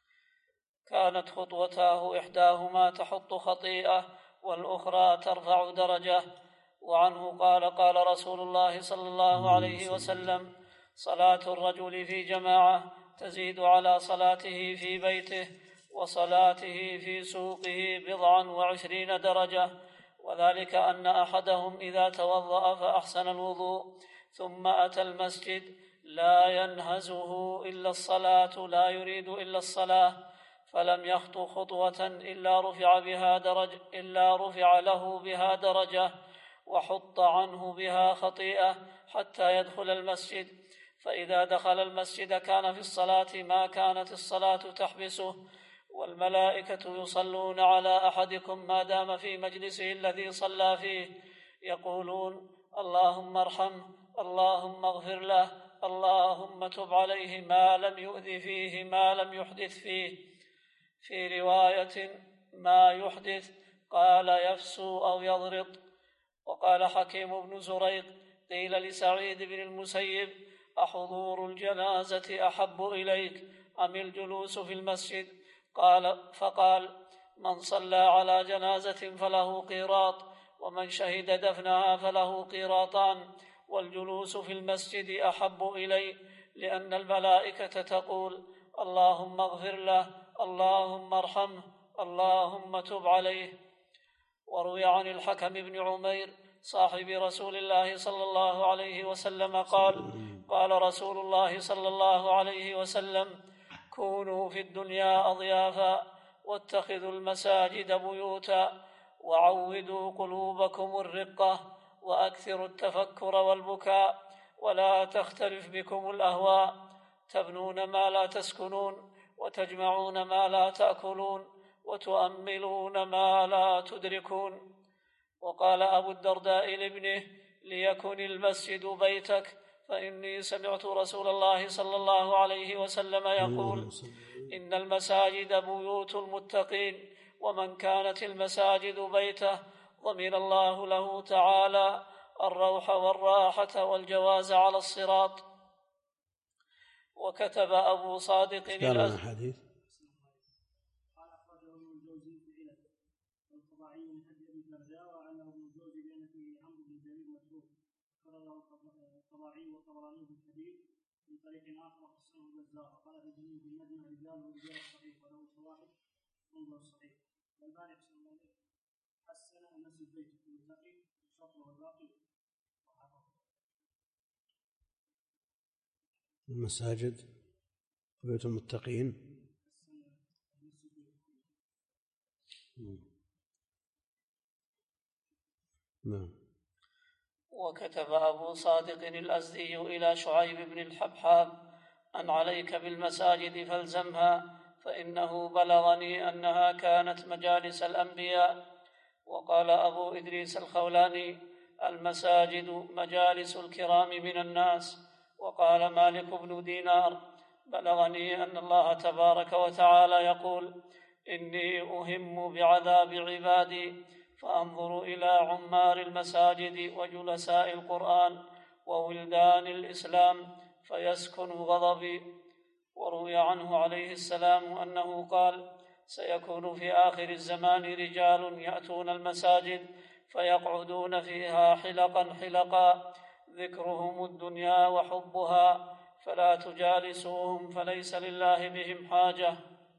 Speaker 1: كانت خطوتاه إحداهما تحط خطيئة والأخرى ترفع درجة. وعنه قال: قال رسول الله صلى الله عليه وسلم: صلاة الرجل في جماعة تزيد على صلاته في بيته وصلاته في سوقه بضعا وعشرين درجة، وذلك أن أحدهم إذا توضأ فأحسن الوضوء ثم أتى المسجد لا ينهزه إلا الصلاة، لا يريد إلا الصلاة، فلم يخطو خطوة إلا رفع بها درج إلا رفع له بها درجة وحط عنه بها خطيئة حتى يدخل المسجد. فإذا دخل المسجد كان في الصلاة ما كانت الصلاة تحبسه. والملائكة يصلون على أحدكم ما دام في مجلسه الذي صلى فيه، يقولون: اللهم ارحمه، اللهم اغفر له، اللهم تب عليه ما لم يؤذ فيه ما لم يحدث فيه. في رواية ما يحدث قال يفسو أو يضرط. وقال حكيم بن زريق: قيل لسعيد بن المسيب: أحضور الجنازة أحب إليك أم الجلوس في المسجد؟ قال فقال: من صلى على جنازة فله قيراط، ومن شهد دفنها فله قيراطان، والجلوس في المسجد أحب إلي، لأن الملائكة تقول: اللهم اغفر له، اللهم ارحمه، اللهم تب عليه. وروي عن الحكم بن عمير صاحب رسول الله صلى الله عليه وسلم قال: قال رسول الله صلى الله عليه وسلم: كونوا في الدنيا أضيافا، واتخذوا المساجد بيوتا، وعودوا قلوبكم الرقة، وأكثروا التفكر والبكاء، ولا تختلف بكم الأهواء، تبنون ما لا تسكنون، وتجمعون ما لا تأكلون، وتؤملون ما لا تدركون. وقال أبو الدرداء لابنه: ليكن المسجد بيتك، فإني سمعت رسول الله صلى الله عليه وسلم يقول: إن المساجد بيوت المتقين، ومن كانت المساجد بيته ضمن الله له تعالى الروح والراحة والجواز على الصراط. وكتب أبو صادق
Speaker 2: الحديث
Speaker 3: قال أخرجه ابن الجوزي في العلل والطباعي من حديث أبي الدرداء، وعنه ابن الجوزي بأن فيه عمرو بن جرير متروك، أخرجه الطباعي والطبراني في الحديث من طريق آخر وحسنه البزار، وقال في الجنين في المجمع رجال ورجال الصحيح وله شواهد منذ الصحيح. والباني حسن المسجد بيت المتقي وشطره الباقي.
Speaker 2: المساجد بيوت المتقين نعم.
Speaker 1: وكتب أبو صادق الأزدي إلى شعيب بن الحبحاب أن عليك بالمساجد فالزمها فإنه بلغني أنها كانت مجالس الأنبياء. وقال أبو إدريس الخولاني المساجد مجالس الكرام من الناس. وقال مالك بن دينار بلغني أن الله تبارك وتعالى يقول إني أهم بعذاب عبادي فأنظر إلى عمار المساجد وجلساء القرآن وولدان الإسلام فيسكن غضبي. وروي عنه عليه السلام أنه قال سيكون في آخر الزمان رجال يأتون المساجد فيقعدون فيها حلقا حلقا ذكرهم الدنيا وحبها فلا تجالسوهم فليس لله بهم حاجة.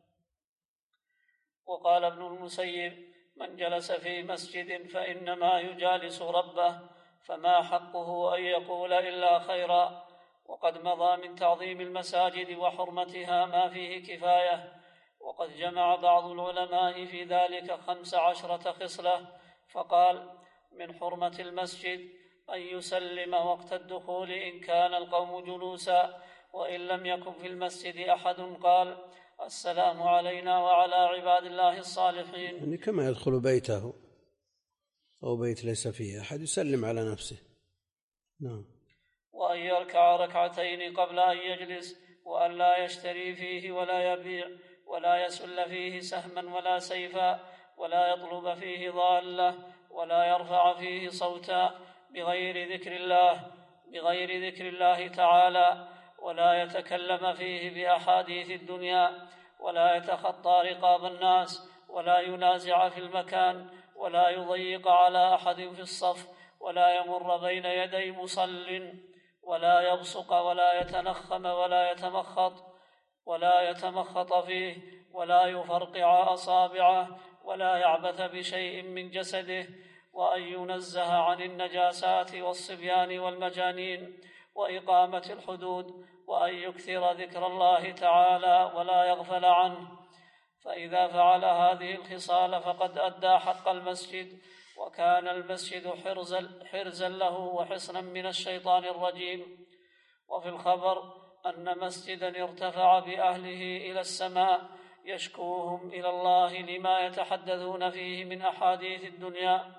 Speaker 1: وقال ابن المسيب من جلس في مسجد فإنما يجالس ربه فما حقه أن يقول إلا خيرا. وقد مضى من تعظيم المساجد وحرمتها ما فيه كفاية. وقد جمع بعض العلماء في ذلك خمس عشرة خصلة فقال من حرمة المسجد أن يسلم وقت الدخول إن كان القوم جلوسا وإن لم يكن في المسجد أحد قال السلام علينا وعلى عباد الله الصالحين.
Speaker 2: يعني كما يدخل بيته أو بيت ليس فيه أحد يسلم على نفسه. نعم.
Speaker 1: وأن يركع ركعتين قبل أن يجلس وأن لا يشتري فيه ولا يبيع ولا يسل فيه سهما ولا سيفا ولا يطلب فيه ضالة ولا يرفع فيه صوتا بغير ذكر الله بغير ذكر الله تعالى ولا يتكلم فيه بأحاديث الدنيا ولا يتخطى رقاب الناس ولا ينازع في المكان ولا يضيق على أحد في الصف ولا يمر بين يدي مصل ولا يبصق ولا يتنخم ولا يتمخط ولا يتمخط فيه ولا يفرقع أصابعه ولا يعبث بشيء من جسده وأن ينزه عن النجاسات والصبيان والمجانين وإقامة الحدود وأن يكثر ذكر الله تعالى ولا يغفل عنه. فإذا فعل هذه الخصال فقد أدى حق المسجد وكان المسجد حرزا, حرزا له وحصنا من الشيطان الرجيم. وفي الخبر أن مسجدا ارتفع بأهله إلى السماء يشكوهم إلى الله لما يتحدثون فيه من أحاديث الدنيا.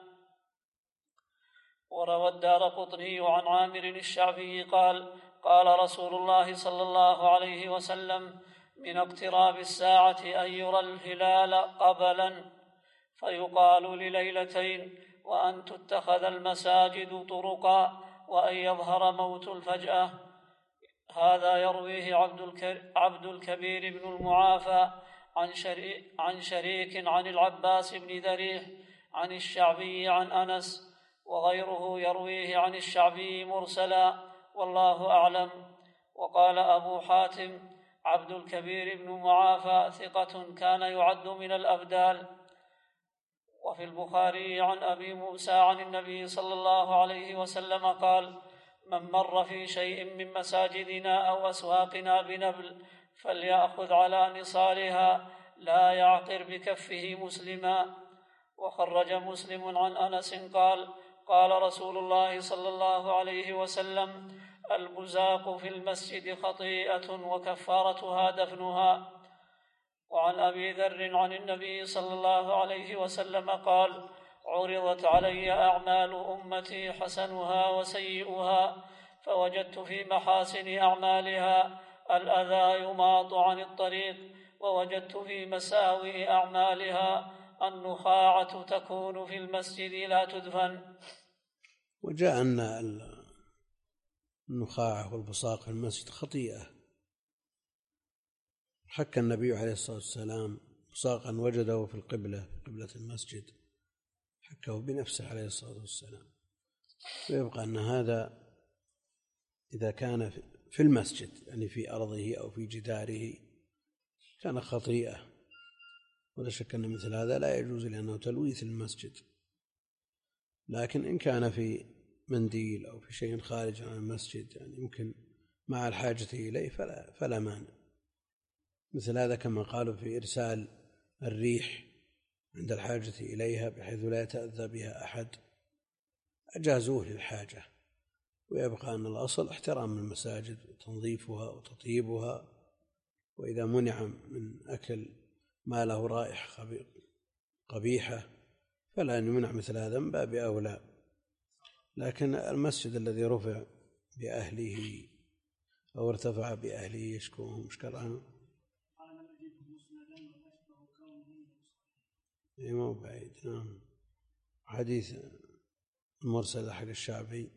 Speaker 1: وروى الدارقطني عن عامر الشعبي قال قال رسول الله صلى الله عليه وسلم من اقتراب الساعة أن يرى الهلال قبلا فيقال لليلتين وأن تتخذ المساجد طرقا وأن يظهر موت الفجأة. هذا يرويه عبد الكبير بن المعافى عن شريك, عن شريك عن العباس بن ذريح عن الشعبي عن أنس وغيره يرويه عن الشعبي مرسلا والله أعلم. وقال أبو حاتم عبد الكبير بن معافى ثقة كان يعد من الأبدال. وفي البخاري عن أبي موسى عن النبي صلى الله عليه وسلم قال من مر في شيء من مساجدنا أو أسواقنا بنبل فليأخذ على نصالها لا يعقر بكفه مسلما. وخرج مسلم عن أنس قال قال رسول الله صلى الله عليه وسلم البزاق في المسجد خطيئة وكفارتها دفنها. وعن أبي ذر عن النبي صلى الله عليه وسلم قال عرضت علي أعمال أمتي حسنها وسيئها فوجدت في محاسن أعمالها الأذى يماط عن الطريق ووجدت في مساوئ أعمالها النخاعة تكون في المسجد لا تدفن.
Speaker 2: وجاء أن النخاعة والبصاق في المسجد خطيئة. حكى النبي عليه الصلاة والسلام بصاقا وجده في القبلة في قبلة المسجد حكاه بنفسه عليه الصلاة والسلام. ويبقى أن هذا إذا كان في المسجد يعني في أرضه أو في جداره كان خطيئة ولا شك أن مثل هذا لا يجوز لأنه تلويث المسجد. لكن إن كان في منديل أو في شيء خارج عن المسجد يعني يمكن مع الحاجة إليه فلا, فلا مانع. مثل هذا كما قالوا في إرسال الريح عند الحاجة إليها بحيث لا يتأذى بها أحد أجازوه للحاجة، ويبقى أن الأصل احترام المساجد وتنظيفها وتطيبها. وإذا منع من أكل ما له رائحة قبيحة فلا يمنع مثل هذا من باب أولى. لكن المسجد الذي رفع بأهله أو ارتفع بأهله يشكوهم مشكلة ما بعيد. نعم. حديث المرسل حق الشعبي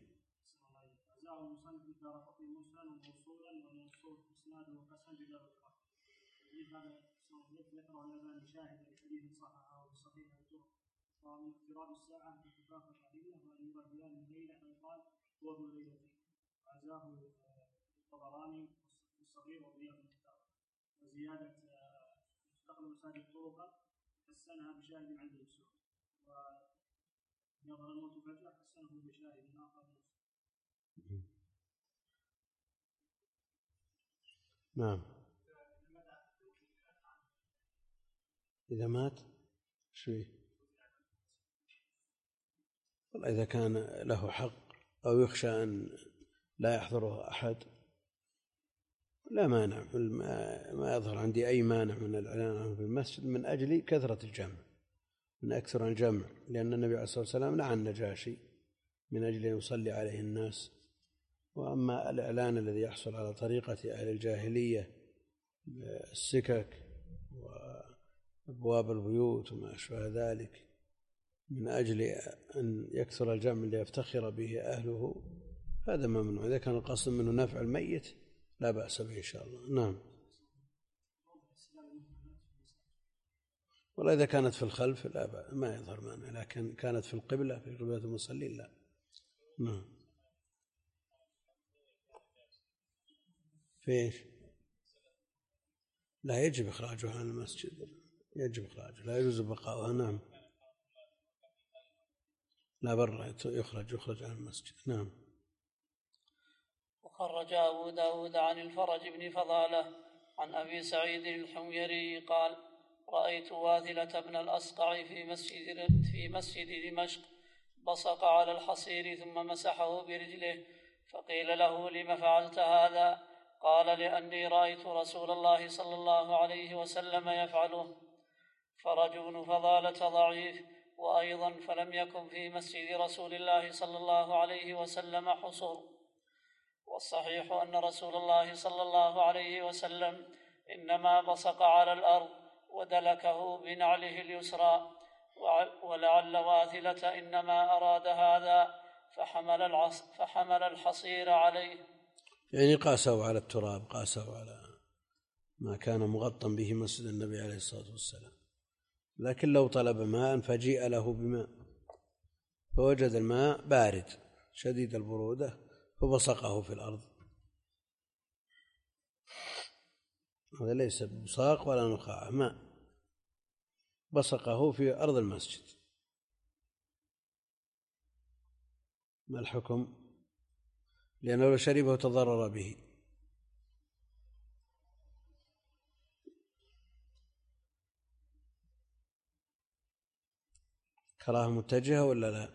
Speaker 3: ومن اقتراب الساعة اتفاق قليلة وأن يرهلان الليلة فيقال هو ذو ليلتين. عزاه الطبراني الصغير وضياف المختار. وزيادة مستقبل مساجد طرقة حسنها بشاهد عند الوسوق، ونظر الموت فجأة حسنه بشاهد آخر.
Speaker 2: نعم. إذا مات شوي والله إذا كان له حق أو يخشى أن لا يحضره أحد لا مانع. ما يظهر عندي أي مانع من الإعلان عنه في المسجد من أجل كثرة الجمع، من أكثر الجمع، لأن النبي عليه الصلاة والسلام نهى النجاشي من أجل أن يصلي عليه الناس. وأما الإعلان الذي يحصل على طريقة أهل الجاهلية السكك وأبواب البيوت وما أشبه ذلك من أجل أن يكثر الجمع ليفتخر به أهله، هذا ممنوع. إذا كان القصد منه نفع الميت لا بأس به إن شاء الله. نعم. ولا إذا كانت في الخلف لا بأس، ما يظهر مانع، لكن كانت في القبلة في قبلة المصلين لا. نعم. فيش لا يجب إخراجها عن المسجد، يجب إخراجها، لا يجوز بقاؤها. نعم. لا برا يخرج يخرج عن المسجد. نعم.
Speaker 1: وخرج أبو داود عن الفرج بن فضالة عن أبي سعيد الحميري قال: رأيت واثلة بن الأصقع في مسجد, في مسجد دمشق بصق على الحصير ثم مسحه برجله، فقيل له: لم فعلت هذا؟ قال: لأني رأيت رسول الله صلى الله عليه وسلم يفعله. فرج بن فضالة ضعيف، وأيضا فلم يكن في مسجد رسول الله صلى الله عليه وسلم حصور. والصحيح أن رسول الله صلى الله عليه وسلم إنما بصق على الأرض ودلكه بنعله اليسرى، ولعل واثلة إنما أراد هذا فحمل, فحمل الحصير عليه،
Speaker 2: يعني قاسوا على التراب، قاسوا على ما كان مغطى به مسجد النبي عليه الصلاة والسلام. لكن لو طلب ماء فجيء له بماء فوجد الماء بارد شديد البرودة فبصقه في الأرض، هذا ليس بصاق ولا نخاع، ماء بصقه في أرض المسجد. ما الحكم؟ لأنه لو شربه تضرر به. كراهة متجهة ولا لا؟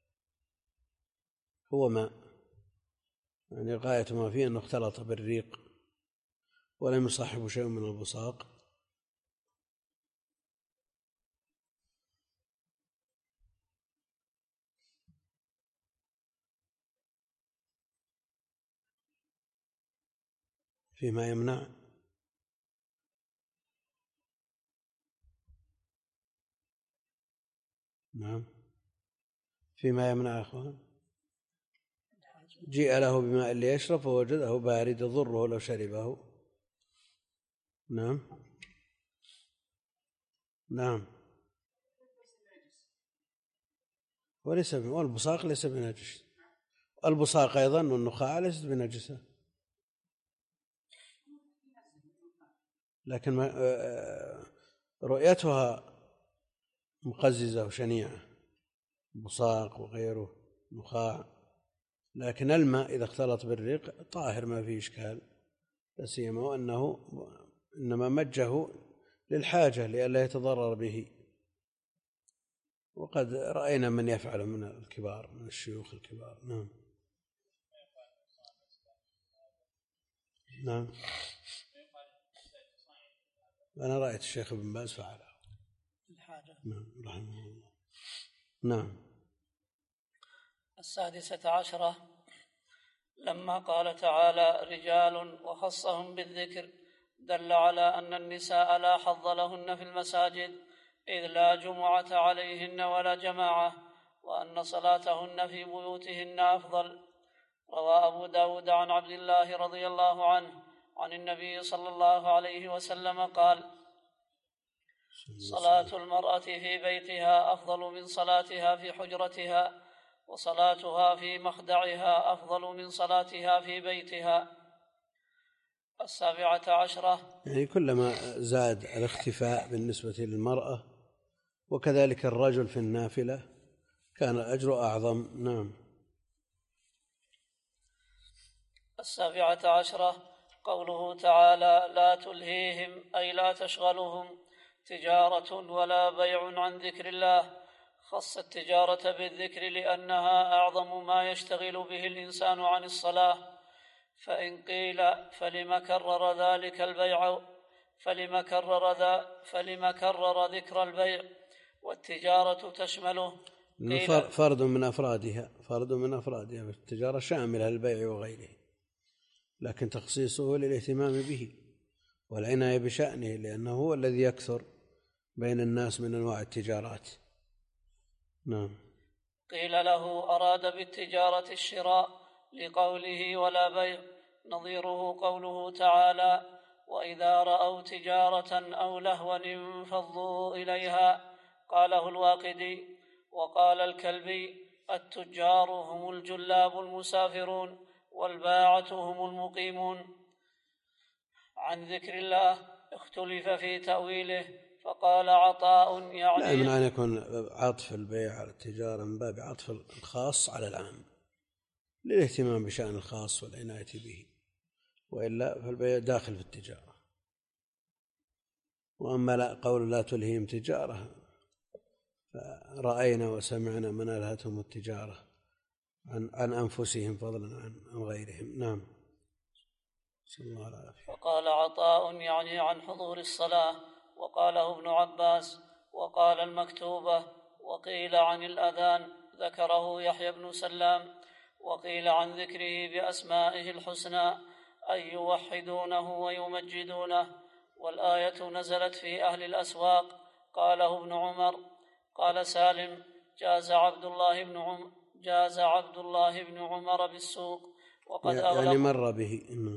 Speaker 2: هو ماء، يعني غاية ما فيه أنه اختلط بالريق ولم يصاحبه شيء من البصاق. فيما يمنع. نعم. فيما يمنع أخوان. جيء له بماء ليشرب فوجده بارد يضره لو شربه. نعم. نعم. وليس والبصاق ليس بنجس، البصاق أيضا والنخاع ليست بنجسة، لكن رؤيتها مقززة وشنيعة، بصاق وغيره نخاع. لكن الماء إذا اختلط بالريق طاهر ما فيه إشكال، لا سيما وأنه إنما مجه للحاجة لئلا يتضرر به. وقد رأينا من يفعل من الكبار من الشيوخ الكبار. نعم نعم أنا رأيت الشيخ ابن باز فعله
Speaker 1: الحاجة.
Speaker 2: نعم رحمه الله. نعم.
Speaker 1: السادسة عشرة لما قال تعالى رجال وخصهم بالذكر دل على أن النساء لا حظ لهن في المساجد إذ لا جمعة عليهن ولا جماعة، وأن صلاتهن في بيوتهن أفضل. روى أبو داود عن عبد الله رضي الله عنه عن النبي صلى الله عليه وسلم قال صلاة المرأة في بيتها أفضل من صلاتها في حجرتها، وصلاتها في مخدعها أفضل من صلاتها في بيتها. السابعة عشرة
Speaker 2: يعني كلما زاد الاختفاء بالنسبة للمرأة وكذلك الرجل في النافلة كان الأجر أعظم. نعم.
Speaker 1: السابعة عشرة قوله تعالى لا تلهيهم أي لا تشغلهم تجارة ولا بيع عن ذكر الله، خص التجارة بالذكر لأنها أعظم ما يشتغل به الإنسان عن الصلاة. فإن قيل فلم كرر ذلك البيع فلم كرر ذا فلم كرر ذكر البيع والتجارة تشمله؟
Speaker 2: فرد من أفرادها فرد من أفرادها التجارة شاملة للبيع وغيره، لكن تخصيصه للاهتمام به والعناية بشأنه لأنه هو الذي يكثر بين الناس من أنواع التجارات. نعم.
Speaker 1: قيل له أراد بالتجارة الشراء لقوله ولا بيع، نظيره قوله تعالى وإذا رأوا تجارة أو لهوا انفضوا إليها. قاله الواقدي. وقال الكلبي التجار هم الجلاب المسافرون والباعة هم المقيمون. عن ذكر الله اختلف في تأويله، فقال عطاء يعني
Speaker 2: لا من أن يكون عطف البيع على التجارة من باب عطف الخاص على العام للاهتمام بشأن الخاص والعناية به، وإلا فالبيع داخل في التجارة. وأما لا قول لا تلهيهم تجارة فرأينا وسمعنا من ألهتهم التجارة عن, عن أنفسهم فضلا عن غيرهم. نعم. صلى الله عليه وسلم.
Speaker 1: وقال عطاء يعني عن حضور الصلاة، وقاله ابن عباس. وقال المكتوبة. وقيل عن الأذان ذكره يحيى بن سلام. وقيل عن ذكره بأسمائه الحسنى أي يوحدونه ويمجدونه. والآية نزلت في أهل الأسواق. قاله ابن عمر. قال سالم جاز عبد الله بن عمر جاز عبد الله بن عمر بالسوق وقد أغلقوا
Speaker 2: يعني مر به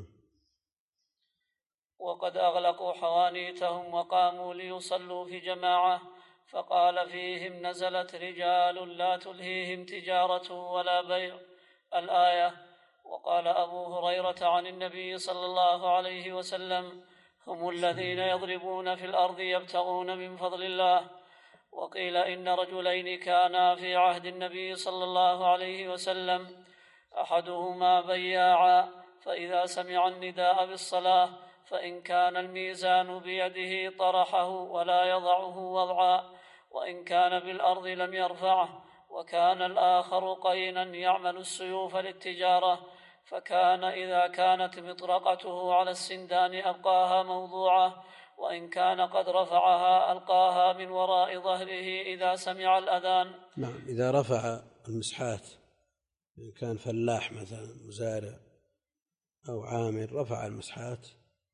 Speaker 1: وقد أغلقوا حوانيتهم وقاموا ليصلوا في جماعة، فقال فيهم نزلت رجال لا تلهيهم تجارة ولا بيع الآية. وقال أبو هريرة عن النبي صلى الله عليه وسلم هم الذين يضربون في الأرض يبتغون من فضل الله. وقيل إن رجلين كانا في عهد النبي صلى الله عليه وسلم أحدهما بياعا، فإذا سمع النداء بالصلاة فإن كان الميزان بيده طرحه ولا يضعه وضعا، وإن كان بالأرض لم يرفعه. وكان الآخر قينا يعمل السيوف للتجارة، فكان إذا كانت مطرقته على السندان أبقاها موضوعة، وإن كان قد رفعها ألقاها من وراء ظهره إذا سمع الأذان.
Speaker 2: نعم. إذا رفع المسحات إن كان فلاح مثلا مزارع أو عامل رفع المسحات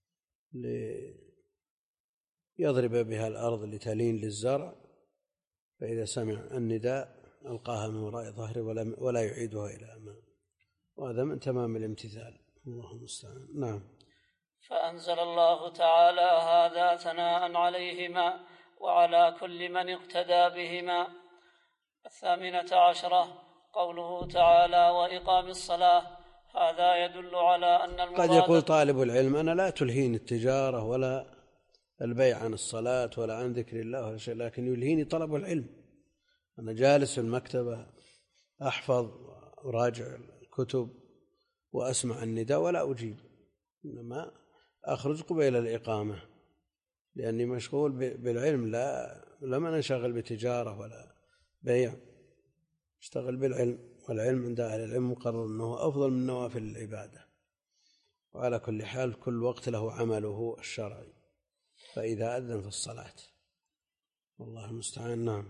Speaker 2: ليضرب بها الأرض لتلين للزرع، فإذا سمع النداء ألقاها من وراء ظهره ولا يعيدها إلى أمام، وهذا من تمام الامتثال. الله المستعان. نعم.
Speaker 1: فأنزل الله تعالى هذا ثناء عليهما وعلى كل من اقتدى بهما. الثامنة عشرة قوله تعالى وإقام الصلاة. هذا يدل على أن المراد
Speaker 2: قد يقول طالب العلم أنا لا تلهيني التجارة ولا البيع عن الصلاة ولا عن ذكر الله ولا شيء، لكن يلهيني طلب العلم. أنا جالس في المكتبة أحفظ وراجع الكتب وأسمع النداء ولا أجيب، إنما أخرج قبيل الإقامة لأني مشغول بالعلم، لا لما ننشغل بتجارة ولا بيع، اشتغل بالعلم، والعلم عند أهل العلم مقرر أنه أفضل من نوافل العبادة. وعلى كل حال كل وقت له عمله الشرعي، فإذا أذن في الصلاة والله المستعان. نعم.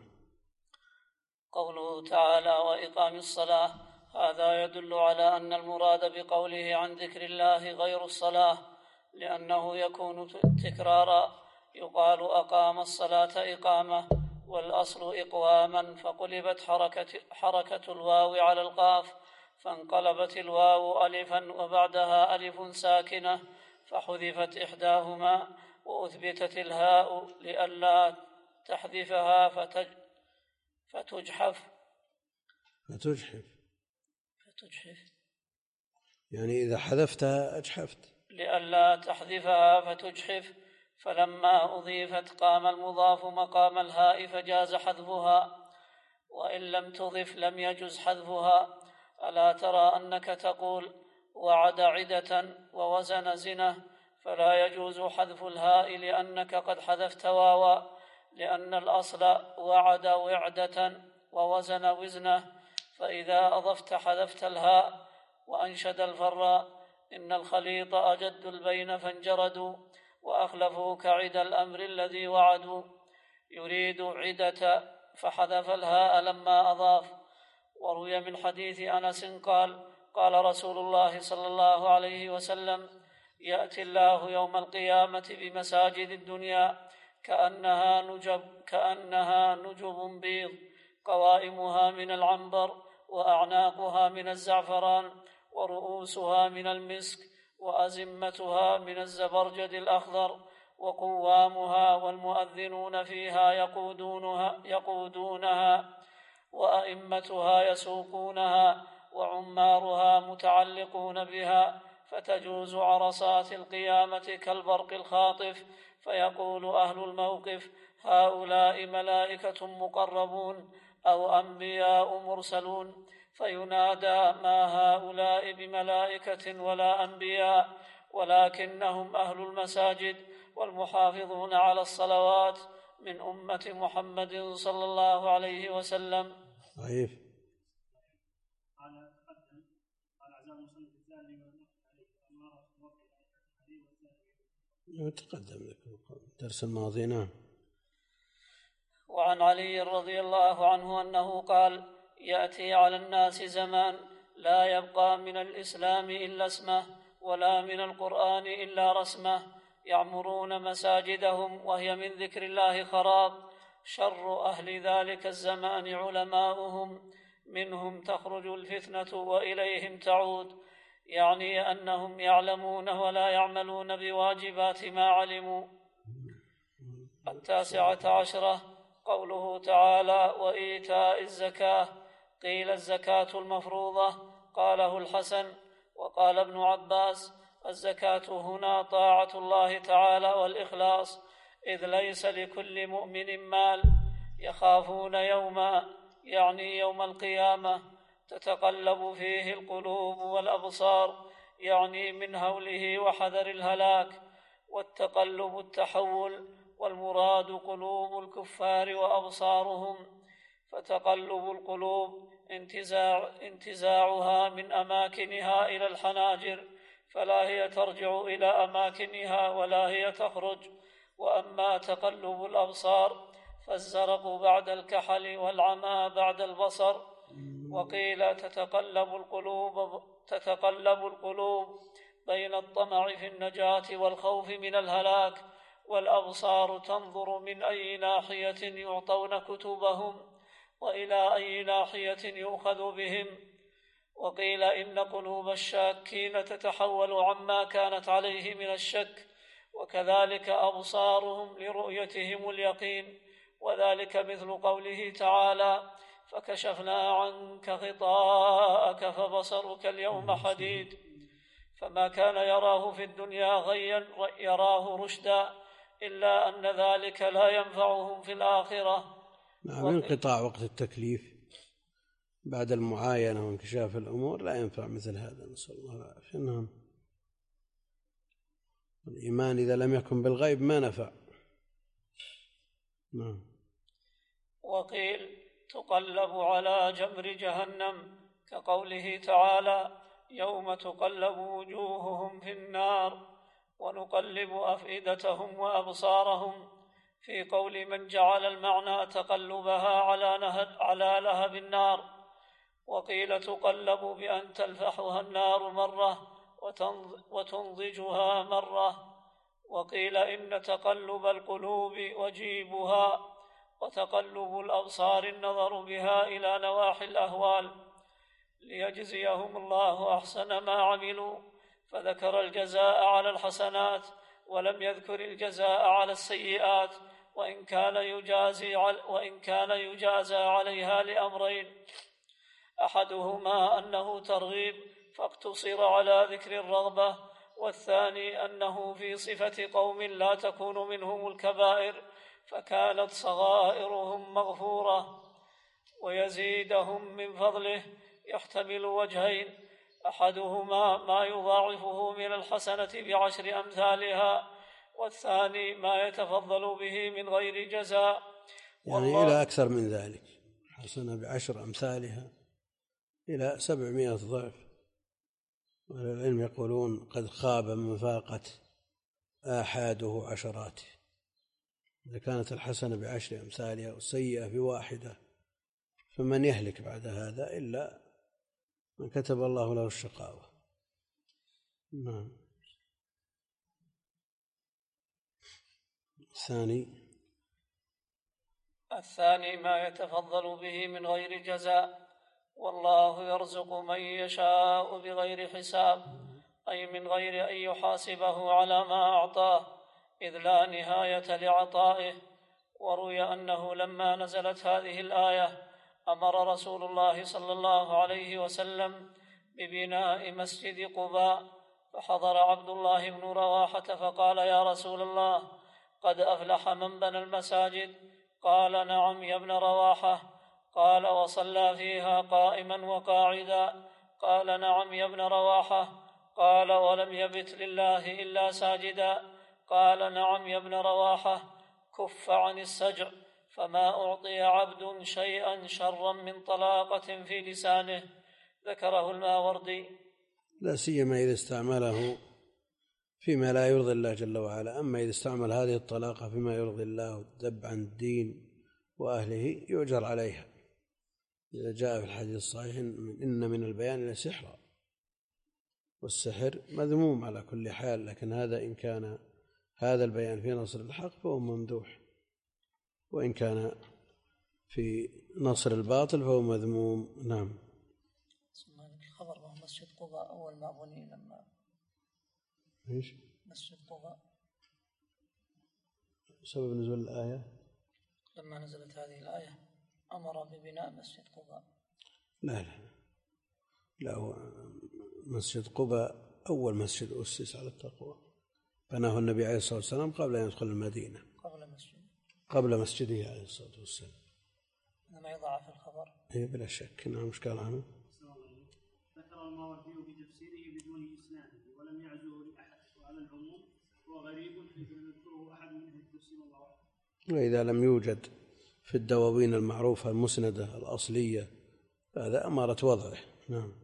Speaker 1: قوله تعالى وإقام الصلاة، هذا يدل على أن المراد بقوله عن ذكر الله غير الصلاة، لأنه يكون تكرارا، يقال أقام الصلاة إقامة، والأصل إقواما، فقلبت حركة, حركة الواو على القاف، فانقلبت الواو ألفا وبعدها ألف ساكنة، فحذفت إحداهما وأثبتت الهاء لئلا تحذفها فتج فتجحف
Speaker 2: فتجحف
Speaker 1: فتجحف
Speaker 2: يعني إذا حذفتها أجحفت،
Speaker 1: لئلا تحذفها فتجحف. فلما أضيفت قام المضاف مقام الهاء فجاز حذفها، وإن لم تضف لم يجز حذفها. ألا ترى أنك تقول وعد عدة ووزن زنة، فلا يجوز حذف الهاء لأنك قد حذفت واوا، لأن الأصل وعد وعدة ووزن وزنة، فإذا أضفت حذفت الهاء. وأنشد الفراء إن الخليط أجد البين فانجردوا، وأخلفوا كعد الأمر الذي وعدوا، يريد عدة فحذف الهاء لما أضاف. وروي من حديث أنس قال قال رسول الله صلى الله عليه وسلم يأتي الله يوم القيامة بمساجد الدنيا كأنها نجب, كأنها نجب بيض، قوائمها من العنبر، وأعناقها من الزعفران، ورؤوسها من المسك، وأزمتها من الزبرجد الأخضر، وقوامها والمؤذنون فيها يقودونها, يقودونها وأئمتها يسوقونها، وعمارها متعلقون بها، فتجوز عرصات القيامة كالبرق الخاطف، فيقول أهل الموقف هؤلاء ملائكة مقربون أو أنبياء مرسلون، فينادى ما هؤلاء بملائكة ولا أنبياء، ولكنهم أهل المساجد والمحافظون على الصلوات من أمة محمد صلى الله عليه وسلم.
Speaker 2: ضعيف.
Speaker 3: قال تقدم قال أعزائي المصنف الثاني
Speaker 2: تقدم لكم درس الماضي. نعم.
Speaker 1: وعن علي رضي الله عنه أنه قال يأتي على الناس زمان لا يبقى من الإسلام إلا اسمه، ولا من القرآن إلا رسمه، يعمرون مساجدهم وهي من ذكر الله خراب، شر أهل ذلك الزمان علماؤهم، منهم تخرج الفتنة وإليهم تعود، يعني أنهم يعلمون ولا يعملون بواجبات ما علموا. التاسعة عشرة قوله تعالى وإيتاء الزكاة، قيل الزكاة المفروضة، قاله الحسن. وقال ابن عباس الزكاة هنا طاعة الله تعالى والإخلاص، إذ ليس لكل مؤمن مال، يخافون يوما يعني يوم القيامة تتقلب فيه القلوب والأبصار، يعني من هوله وحذر الهلاك، والتقلب التحول، والمراد قلوب الكفار وأبصارهم، فتقلب القلوب انتزاع انتزاعها من أماكنها إلى الحناجر، فلا هي ترجع إلى أماكنها ولا هي تخرج. وأما تقلب الأبصار فالزرق بعد الكحل والعمى بعد البصر. وقيل تتقلب القلوب تتقلب القلوب بين الطمع في النجاة والخوف من الهلاك، والأبصار تنظر من أي ناحية يعطون كتبهم وإلى أي ناحية يؤخذ بهم. وقيل إن قلوب الشاكين تتحول عما كانت عليه من الشك، وكذلك أبصارهم لرؤيتهم اليقين، وذلك مثل قوله تعالى فكشفنا عنك غطاءك فبصرك اليوم حديد، فما كان يراه في الدنيا غيا يراه رشدا، إلا أن ذلك لا ينفعهم في الآخرة.
Speaker 2: نعم. انقطاع وقت التكليف بعد المعاينة وانكشاف الأمور لا ينفع مثل هذا، نسأل الله العافية. نعم. الإيمان إذا لم يكن بالغيب ما نفع. نعم.
Speaker 1: وقيل تقلب على جمر جهنم، كقوله تعالى: يوم تقلب وجوههم في النار ونقلب أفئدتهم وأبصارهم، في قول من جعل المعنى تقلبها على, نهد على لهب النار. وقيل تقلب بأن تلفحها النار مرة وتنضجها مرة. وقيل إن تقلب القلوب وجيبها، وتقلب الأبصار النظر بها إلى نواحي الأهوال، ليجزيهم الله أحسن ما عملوا، فذكر الجزاء على الحسنات ولم يذكر الجزاء على السيئات، وإن كان يجازي وإن كان يجازى عليها لأمرين: أحدهما أنه ترغيب فاقتصر على ذكر الرغبة، والثاني أنه في صفة قوم لا تكون منهم الكبائر فكانت صغائرهم مغفورة، ويزيدهم من فضله يحتمل وجهين: أحدهما ما يضاعفه من الحسنة بعشر أمثالها، والثاني ما يتفضل به من غير جزاء.
Speaker 2: يعني إلى أكثر من ذلك، حسنة بعشر أمثالها إلى سبعمائة ضعف. والعلم يقولون قد خاب من فاقت آحاده عشراته. إذا كانت الحسنة بعشر أمثالها والسيئة بواحدة، فمن يهلك بعد هذا إلا من كتب الله له الشقاوة. نعم. الثاني
Speaker 1: الثاني ما يتفضل به من غير جزاء، والله يرزق من يشاء بغير حساب، أي من غير أن يحاسبه على ما أعطاه، إذ لا نهاية لعطائه. وروي أنه لما نزلت هذه الآية أمر رسول الله صلى الله عليه وسلم ببناء مسجد قباء، فحضر عبد الله بن رواحة فقال: يا رسول الله، قد أفلح من بنى المساجد. قال: نعم يا ابن رواحة. قال: وصلى فيها قائما وقاعدا. قال: نعم يا ابن رواحة. قال: ولم يبت لله إلا ساجدا. قال: نعم يا ابن رواحة. كف عن السجع، فما أعطي عبد شيئا شرا من طلاقة في لسانه. ذكره الماوردي.
Speaker 2: لا سيما إذا استعمله فيما لا يرضي الله جل وعلا. أما إذا استعمل هذه الطلاقة فيما يرضي الله والذب عن الدين وأهله يؤجر عليها. إذا جاء في الحديث الصحيح إن من البيان لسحرا، والسحر مذموم على كل حال، لكن هذا إن كان هذا البيان في نصر الحق فهو ممدوح، وإن كان في نصر الباطل فهو مذموم. نعم.
Speaker 1: خبر به مسجد قباء أول ما بني، لما
Speaker 2: إيش؟
Speaker 1: مسجد قباء
Speaker 2: سبب نزول الآية
Speaker 1: لما نزلت هذه الآية أمر ببناء مسجد قباء.
Speaker 2: لا لا لا هو مسجد قباء أول مسجد أسس على التقوى، بناه النبي عليه الصلاة والسلام قبل أن يدخل المدينة،
Speaker 1: قبل مسجد
Speaker 2: قبل مسجده عليه الصلاة والسلام.
Speaker 1: إنما يضاعف الخبر.
Speaker 2: إيه بلا شك. نعم. مش قال عنه؟
Speaker 3: ذكر الماوردي بتفسيره بدون إسناده ولم يعزه لأحد، وعلى العموم هو غريب حيث لم يذكره أحد من أهل التفسير الله.
Speaker 2: وإذا لم يوجد في الدواوين المعروفة المسندة الأصلية هذا أمارة وضعه. نعم.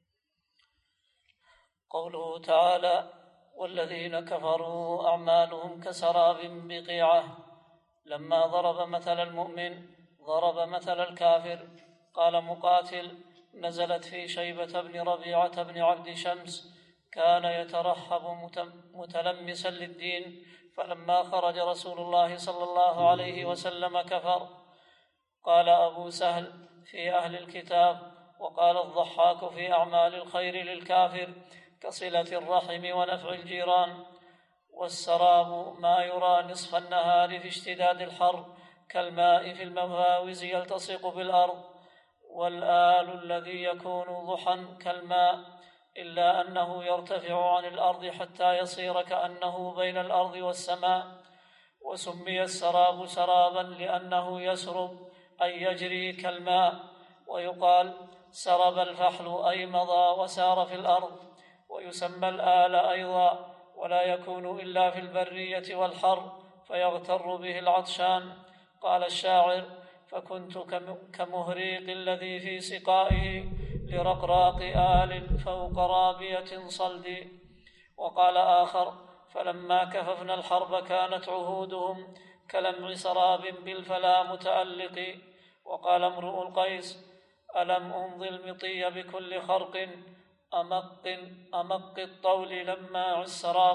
Speaker 1: قوله تعالى: والذين كفروا أعمالهم كسراب بقيعة. لما ضرب مثل المؤمن ضرب مثل الكافر. قال مقاتل: نزلت في شيبة بن ربيعة بن عبد شمس، كان يترحب متلمسا للدين، فلما خرج رسول الله صلى الله عليه وسلم كفر. قال أبو سهل: في أهل الكتاب. وقال الضحاك: في أعمال الخير للكافر كصلة الرحم ونفع الجيران. والسراب ما يرى نصف النهار في اشتداد الحر، كالماء في المفاوز يلتصق بالأرض. والآل الذي يكون ضحى كالماء، إلا أنه يرتفع عن الأرض حتى يصير كأنه بين الأرض والسماء. وسمي السراب سرابا لأنه يسرب أي يجري كالماء. ويقال سرب الفحل أي مضى وسار في الأرض. ويسمى الآل أيضا، ولا يكون إلا في البرية والحر فيغتر به العطشان. قال الشاعر: فكنت كمهريق الذي في سقائه لرقراق آل فوق رابية صلد. وقال آخر: فلما كففنا الحرب كانت عهودهم كلمع سراب بالفلا متألق. وقال امرؤ القيس: ألم أمضي المطي بكل خرق أمق, أمق الطول لماع السراب.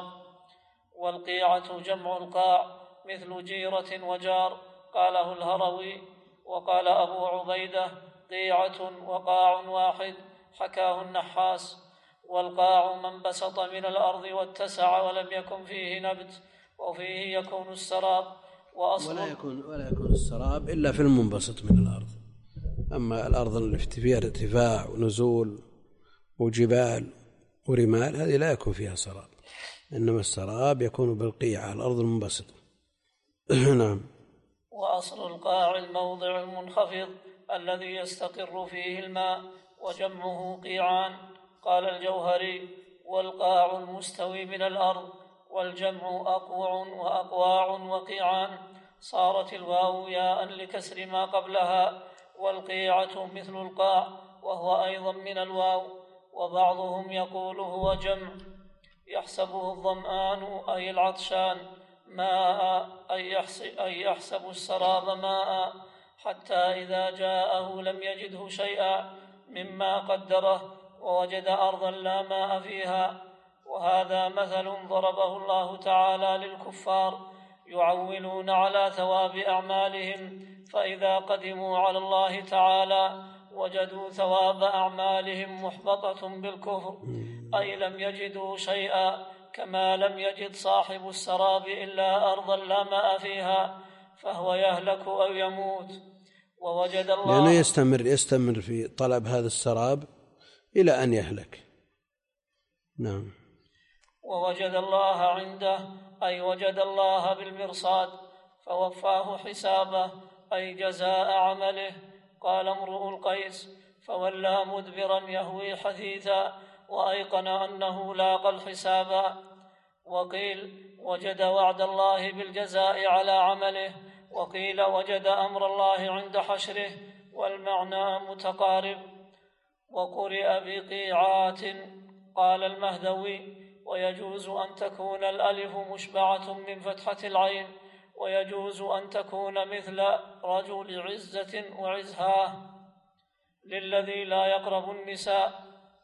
Speaker 1: والقيعة جمع القاع مثل جيرة وجار، قاله الهروي. وقال أبو عبيدة: قيعة وقاع واحد، حكاه النحاس. والقاع ما انبسط من الأرض واتسع ولم يكن فيه نبت، وفيه يكون السراب.
Speaker 2: ولا يكون ولا يكون السراب إلا في المنبسط من الأرض. أما الأرض التي فيها ارتفاع ونزول وجبال ورمال هذه لا يكون فيها سراب، إنما السراب يكون بالقيعة الأرض المنبسطة. نعم.
Speaker 1: وأصل القاع الموضع المنخفض الذي يستقر فيه الماء، وجمعه قيعان. قال الجوهري: والقاع المستوي من الأرض، والجمع أقوع وأقواع وقيعان. صارت الواو ياء لكسر ما قبلها. والقيعة مثل القاع وهو أيضا من الواو. وبعضهم يقول هو جمع يحسبه الظمآن أي العطشان ماء، أي يحسب السراب ماء، حتى إذا جاءه لم يجده شيئا مما قدره ووجد أرضا لا ماء فيها. وهذا مثل ضربه الله تعالى للكفار يعولون على ثواب أعمالهم، فإذا قدموا على الله تعالى وجدوا ثواب أعمالهم محبطة بالكفر، أي لم يجدوا شيئا، كما لم يجد صاحب السراب إلا أرضا لا ماء فيها، فهو يهلك أو يموت. ووجد الله
Speaker 2: لأنه يستمر يستمر في طلب هذا السراب إلى أن يهلك. نعم.
Speaker 1: ووجد الله عنده أي وجد الله بالمرصاد فوفاه حسابه أي جزاء عمله. قال امرؤ القيس: فولى مدبرا يهوي حثيثا، وأيقن أنه لاقى الحساب. وقيل وجد وعد الله بالجزاء على عمله، وقيل وجد أمر الله عند حشره، والمعنى متقارب. وقرئ بقيعات. قال المهدوي: ويجوز أن تكون الألف مشبعة من فتحة العين، ويجوز أن تكون مثل رجل عزة وعزهاه للذي لا يقرب النساء،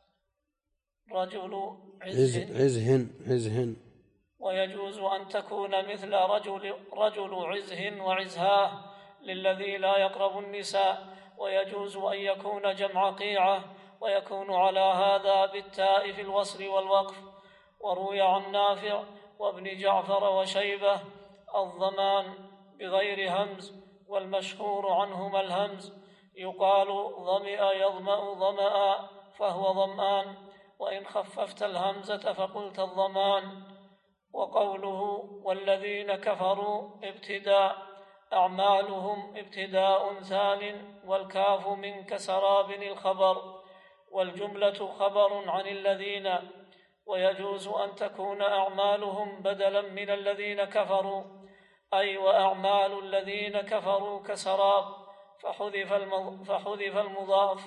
Speaker 1: رجل عزهن,
Speaker 2: عزهن, عزهن.
Speaker 1: ويجوز أن تكون مثل رجل, رجل عزهن وعزهاه للذي لا يقرب النساء. ويجوز أن يكون جمع قيعة، ويكون على هذا بالتاء في الوصل والوقف. وروي عن نافع وابن جعفر وشيبة الضمان بغير همز، والمشهور عنهما الهمز. يقال ظمئ يظمأ ظمأ فهو ظمآن، وإن خففت الهمزة فقلت الضمان. وقوله والذين كفروا ابتداء أعمالهم ابتداء ثان، والكاف من كسراب الخبر، والجملة خبر عن الذين. ويجوز أن تكون أعمالهم بدلا من الذين كفروا، أي وأعمال الذين كفروا كسراب، فحذف فحذف المضاف.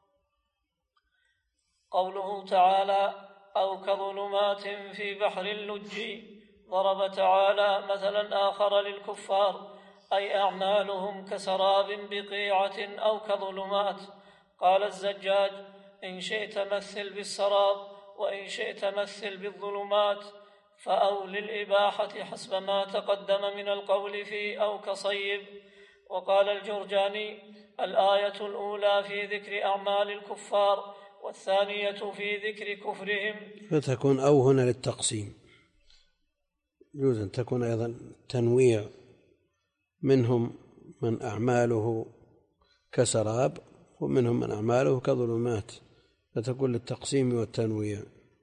Speaker 1: قوله تعالى أو كظلمات في بحر اللج، ضرب تعالى مثلا آخر للكفار، أي أعمالهم كسراب بقيعة أو كظلمات. قال الزجاج: إن شئت مثل بالسراب، وإن شئت مثل بالظلمات، فأو للإباحة حسب ما تقدم من القول في أو كصيب. وقال الجرجاني: الآية الأولى في ذكر أعمال الكفار، والثانية في ذكر كفرهم.
Speaker 2: فتكون أو هنا للتقسيم، يجوز أن تكون أيضا تنويع، منهم من أعماله كسراب ومنهم من أعماله كظلمات، فتكون للتقسيم والتنويع.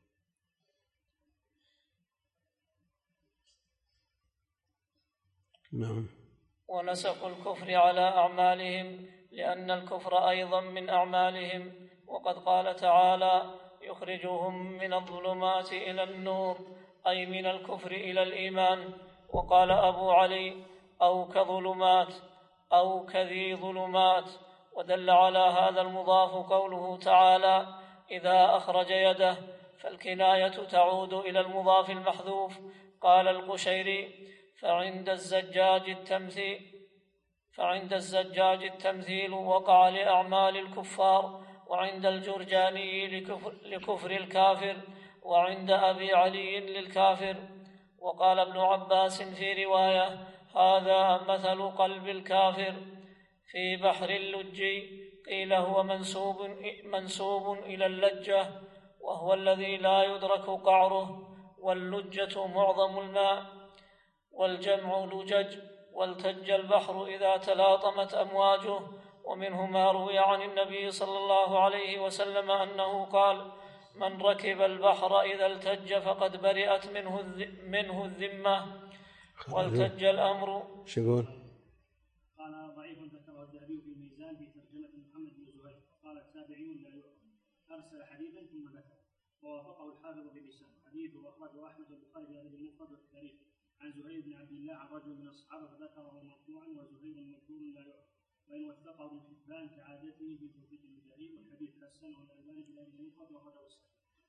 Speaker 2: نعم.
Speaker 1: ونسق الكفر على أعمالهم لأن الكفر أيضا من أعمالهم، وقد قال تعالى: يخرجهم من الظلمات إلى النور، أي من الكفر إلى الإيمان. وقال أبو علي: أو كظلمات، أو كذي ظلمات. ودل على هذا المضاف قوله تعالى إذا أخرج يده، فالكناية تعود إلى المضاف المحذوف. قال القشيري فعند الزجاج التمثيل فعند الزجاج التمثيل وقع لأعمال الكفار، وعند الجرجاني لكفر, لكفر الكافر، وعند أبي علي للكافر. وقال ابن عباس في رواية هذا مثل قلب الكافر في بحر اللج. قيل هو منسوب, منسوب إلى اللجة، وهو الذي لا يدرك قعره، واللجة معظم الماء، والجمع لجج. والتج البحر إذا تلاطمت أمواجه. ومنه ما روي عن النبي صلى الله عليه وسلم أنه قال من ركب البحر إذا التج فقد برئت منه منه الذمة. والتج الأمر.
Speaker 2: شو يقول؟
Speaker 3: قال ضعيف ذكره الذهبي في الميزان في ترجمة محمد بن زهير، قال التابعي لا يؤمن، أرسل حديثا ثم ذكر، ووافقه الحافظ بلسان حديثه، وأخرجه أحمد البخاري في هذا المفرد والتاريخ عن زهير بن عبد الله عن رجل من الصحابة فذكره مرفوعا، وزهير مذكور لا يؤمن، وإن وثقه ابن حبان كعادته في توثيق المجاهيل، والحديث حسنه الألباني في هذا المفرد وأخرجه السنة.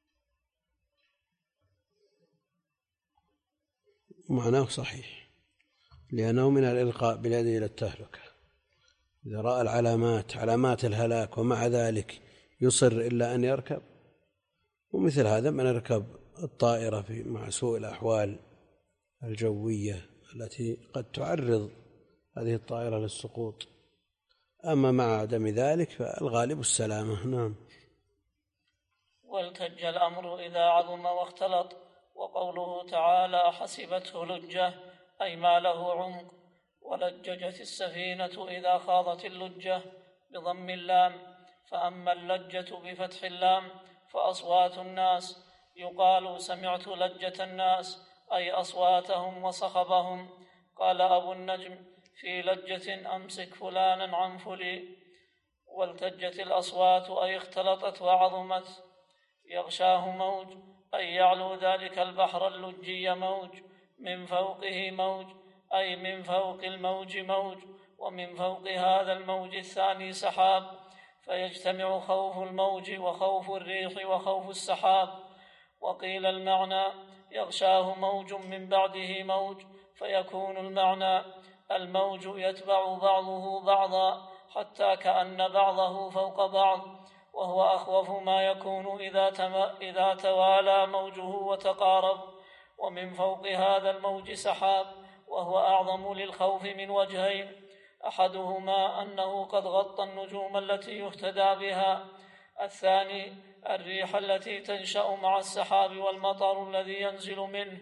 Speaker 2: معناه صحيح، لأنه من الإلقاء باليد إلى التهلكة. إذا رأى العلامات علامات الهلاك ومع ذلك يصر إلا أن يركب، ومثل هذا من يركب الطائرة في مع سوء الأحوال الجوية التي قد تعرض هذه الطائرة للسقوط. أما مع عدم ذلك فالغالب السلامة. نعم.
Speaker 1: والتج الأمر إذا عظم واختلط. وقوله تعالى حسبته لجة أي ما له عمق. ولججت السفينة إذا خاضت اللجة بضم اللام. فأما اللجة بفتح اللام فأصوات الناس، يقال سمعت لجة الناس أي أصواتهم وصخبهم. قال أبو النجم في لجة أمسك فلانا عن فلي. والتجت الأصوات أي اختلطت وعظمت. يغشاه موج أي يعلو ذلك البحر اللجي موج، من فوقه موج أي من فوق الموج موج، ومن فوق هذا الموج الثاني سحاب، فيجتمع خوف الموج وخوف الريح وخوف السحاب. وقيل المعنى يغشاه موج من بعده موج، فيكون المعنى الموج يتبع بعضه بعضا حتى كأن بعضه فوق بعض، وهو أخوف ما يكون إذا, إذا توالى موجه وتقارب. ومن فوق هذا الموج سحاب، وهو أعظم للخوف من وجهين: أحدهما أنه قد غطى النجوم التي يهتدى بها، الثاني الريح التي تنشأ مع السحاب والمطر الذي ينزل منه.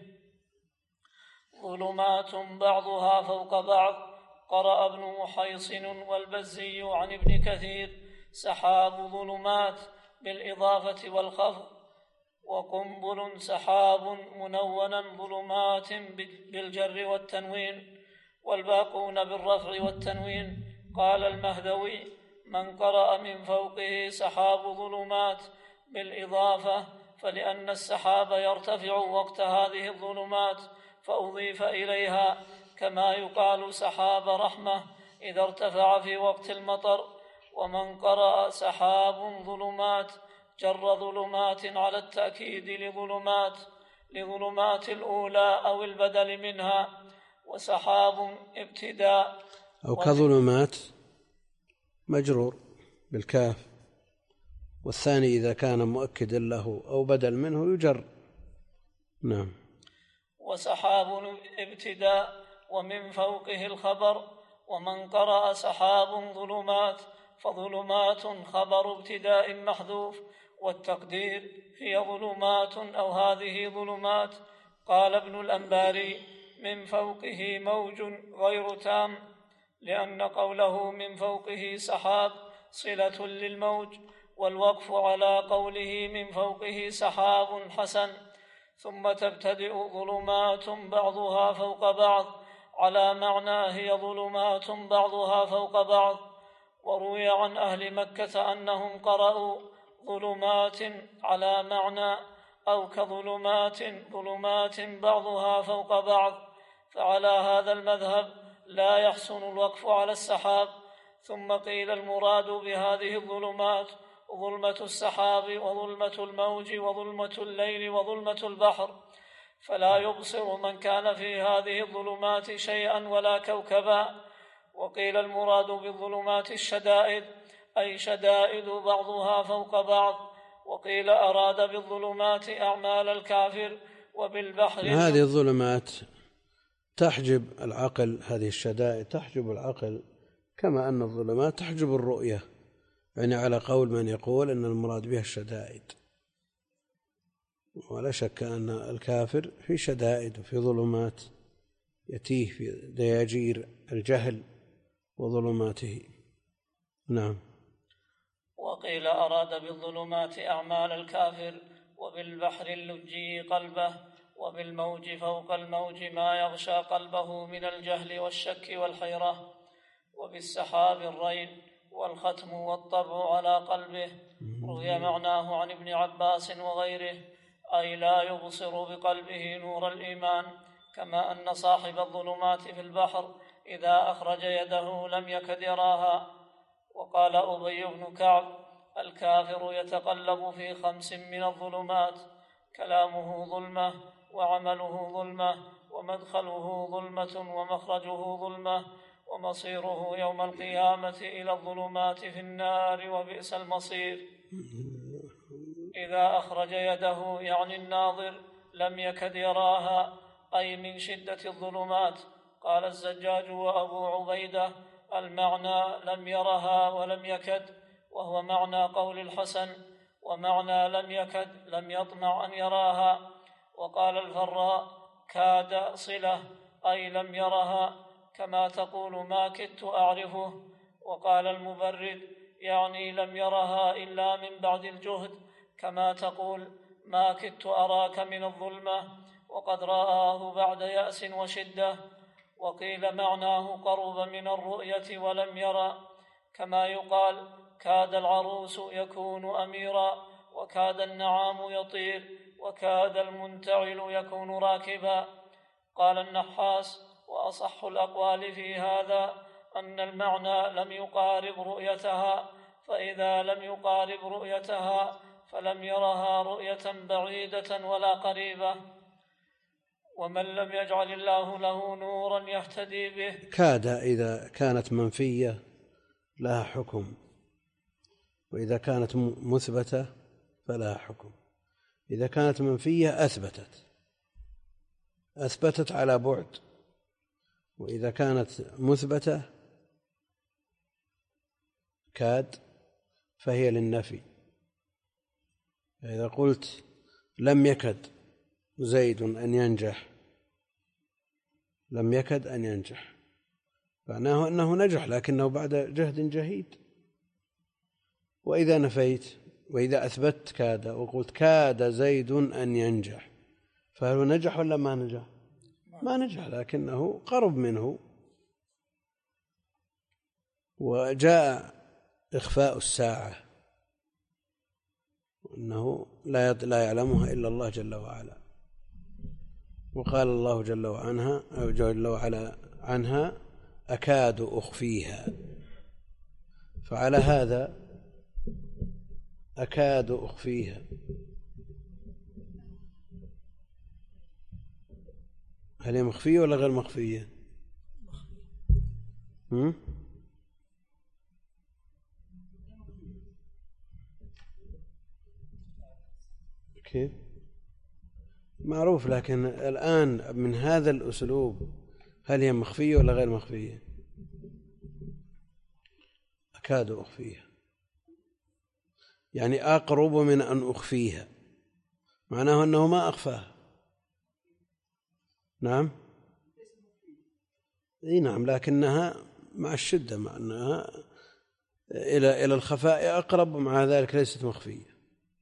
Speaker 1: ظلمات بعضها فوق بعض. قرأ ابن محيصن والبزي عن ابن كثير سحاب ظلمات بالإضافة والخفض، وقنبل سحاب منونا ظلمات بالجر والتنوين، والباقون بالرفع والتنوين. قال المهدوي: من قرأ من فوقه سحاب ظلمات بالإضافة فلأن السحاب يرتفع وقت هذه الظلمات فأضيف إليها، كما يقال سحاب رحمة إذا ارتفع في وقت المطر. ومن قرأ سحاب ظلمات جر ظلمات على التأكيد لظلمات لظلمات الأولى أو البدل منها. وسحاب ابتداء
Speaker 2: أو كظلمات مجرور بالكاف، والثاني إذا كان مؤكدا له أو بدل منه يجر. نعم.
Speaker 1: وسحاب ابتداء ومن فوقه الخبر. ومن قرأ سحاب ظلمات فظلمات خبر ابتداء محذوف، والتقدير هي ظلمات أو هذه ظلمات. قال ابن الأنباري: من فوقه موج غير تام، لأن قوله من فوقه سحاب صلة للموج، والوقف على قوله من فوقه سحاب حسن. ثم تبتدئ ظلمات بعضها فوق بعض على معنى هي ظلمات بعضها فوق بعض. وروي عن أهل مكة أنهم قرأوا ظلمات على معنى أو كظلمات ظلمات بعضها فوق بعض. فعلى هذا المذهب لا يحسن الوقف على السحاب. ثم قيل المراد بهذه الظلمات ظلمة السحاب وظلمة الموج وظلمة الليل وظلمة البحر، فلا يبصر من كان في هذه الظلمات شيئا ولا كوكبا. وقيل المراد بالظلمات الشدائد، أي شدائد بعضها فوق بعض. وقيل أراد بالظلمات أعمال الكافر. وبالبحر
Speaker 2: هذه الظلمات تحجب العقل، هذه الشدائد تحجب العقل كما أن الظلمات تحجب الرؤية، يعني على قول من يقول أن المراد بها الشدائد. ولا شك أن الكافر في شدائد وفي ظلمات يتيه في دياجير الجهل وظلماته. نعم.
Speaker 1: وقيل أراد بالظلمات أعمال الكافر، وبالبحر اللجي قلبه، وبالموج فوق الموج ما يغشى قلبه من الجهل والشك والحيرة، وبالسحاب الرين والختم والطبع على قلبه. روي معناه عن ابن عباس وغيره، أي لا يبصر بقلبه نور الإيمان، كما أن صاحب الظلمات في البحر إذا أخرج يده لم يكد يراها. وقال أبي بن كعب: الكافر يتقلب في خمس من الظلمات: كلامه ظلمة، وعمله ظلمة، ومدخله ظلمة، ومخرجه ظلمة، ومصيره يوم القيامة إلى الظلمات في النار، وبئس المصير. إذا أخرج يده يعني الناظر لم يكد يراها، أي من شدة الظلمات. قال الزجاج وأبو عبيدة: المعنى لم يرها ولم يكد، وهو معنى قول الحسن، ومعنى لم يكد لم يطمع أن يراها. وقال الفراء: كاد صلة، أي لم يرها، كما تقول ما كدت أعرفه. وقال المبرد: يعني لم يرها إلا من بعد الجهد، كما تقول ما كدت أراك من الظلمة، وقد رآه بعد يأس وشدة. وقيل معناه قرب من الرؤية ولم يرى، كما يقال كاد العروس يكون أميرا، وكاد النعام يطير، وكاد المنتعل يكون راكبا. قال النحاس: وأصح الأقوال في هذا أن المعنى لم يقارب رؤيتها، فإذا لم يقارب رؤيتها فلم يرها رؤية بعيدة ولا قريبة. ومن لم يجعل الله له نورا يهتدي به.
Speaker 2: كاد إذا كانت منفية لها حكم، وإذا كانت مثبتة فلها حكم. إذا كانت منفية أثبتت أثبتت على بعد، وإذا كانت مثبتة كاد فهي للنفي. إذا قلت لم يكد زيد أن ينجح، لم يكد أن ينجح، معناه أنه نجح لكنه بعد جهد جهيد. وإذا نفيت وإذا أثبت كاد وقلت كاد زيد أن ينجح، فهل نجح ولا ما نجح؟ ما نجح، لكنه قرب منه. وجاء إخفاء الساعة وأنه لا يعلمها إلا الله جل وعلا. وقال الله جل وعنها أو جل وعلا عنها: أكاد أخفيها. فعلى هذا أكاد أخفيها هل هي مخفية ولا غير مخفية؟ هم؟ كيف؟ معروف، لكن الآن من هذا الأسلوب هل هي مخفية ولا غير مخفية؟ أكاد أخفيها يعني أقرب من أن أخفيها، معناه أنه ما أخفاها. نعم اي نعم، لكنها مع الشدة، مع أنها إلى إلى الخفاء أقرب، ومع ذلك ليست مخفية.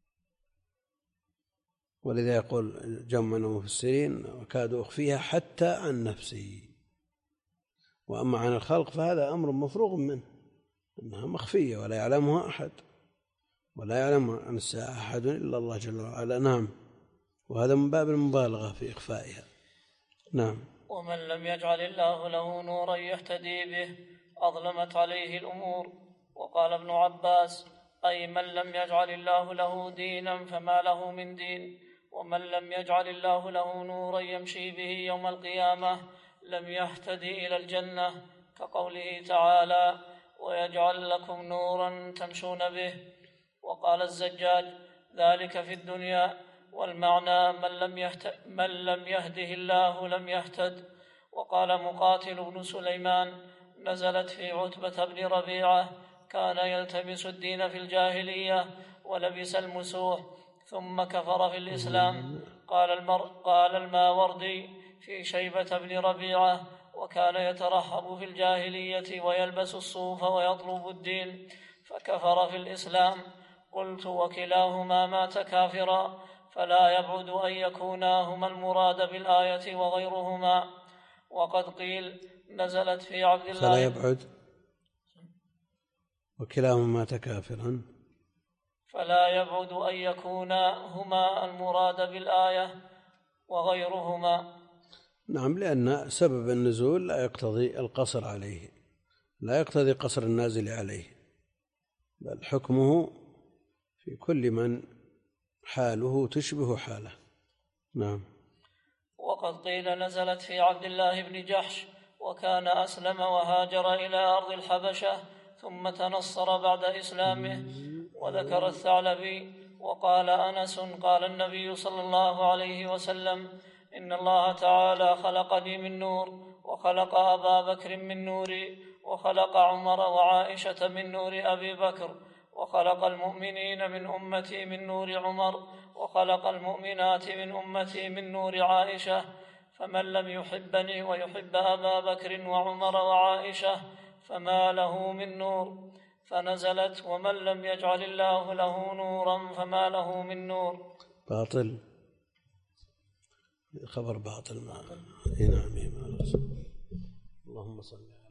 Speaker 2: ولذا يقول جمع المفسرين: وكاد أخفيها حتى عن نفسه. وأما عن الخلق فهذا أمر مفروغ منه، أنها مخفية ولا يعلمها أحد، ولا يعلم عن الساعة أحد إلا الله جل وعلا. نعم، وهذا من باب المبالغة في إخفائها. نعم.
Speaker 1: ومن لم يجعل الله له نورا يهتدي به أظلمت عليه الأمور. وقال ابن عباس: أي من لم يجعل الله له دينا فما له من دين. ومن لم يجعل الله له نورا يمشي به يوم القيامة لم يهتدي إلى الجنة، كقوله تعالى: ويجعل لكم نورا تمشون به. وقال الزجاج: ذلك في الدنيا، والمعنى من لم, يهت... من لم يهده الله لم يهتد. وقال مقاتل بن سليمان: نزلت في عتبة بن ربيعة، كان يلتمس الدين في الجاهلية ولبس المسوح ثم كفر في الإسلام. قال, المر... قال الماوردي في شيبة بن ربيعة: وكان يترحب في الجاهلية ويلبس الصوف ويطلب الدين فكفر في الإسلام. قلت: وكلاهما مات كافرا، فلا يبعد أن يكونا هما المراد بالآية وغيرهما. وقد قيل نزلت في عبد الله،
Speaker 2: فلا يبعد وكلاهما مات كافرا،
Speaker 1: فلا يبعد أن يكونا هما المراد بالآية وغيرهما.
Speaker 2: نعم، لأن سبب النزول لا يقتضي القصر عليه، لا يقتضي قصر النازل عليه، بل حكمه في كل من حاله تشبه حاله. نعم.
Speaker 1: وقد قيل نزلت في عبد الله بن جحش، وكان أسلم وهاجر إلى أرض الحبشة ثم تنصر بعد إسلامه. وذكر الثعلبي: وقال أنس: قال النبي صلى الله عليه وسلم: إن الله تعالى خلقني من نور، وخلق أبا بكر من نوري، وخلق عمر وعائشة من نور أبي بكر، وخلق المؤمنين من أمتي من نور عمر، وخلق المؤمنات من أمتي من نور عائشة. فمن لم يحبني ويحب أبا بكر وعمر وعائشة فما له من نور. فنزلت: ومن لم يجعل الله له نورا فما له من نور.
Speaker 2: باطل، خبر باطل. ما نعم. اللهم صل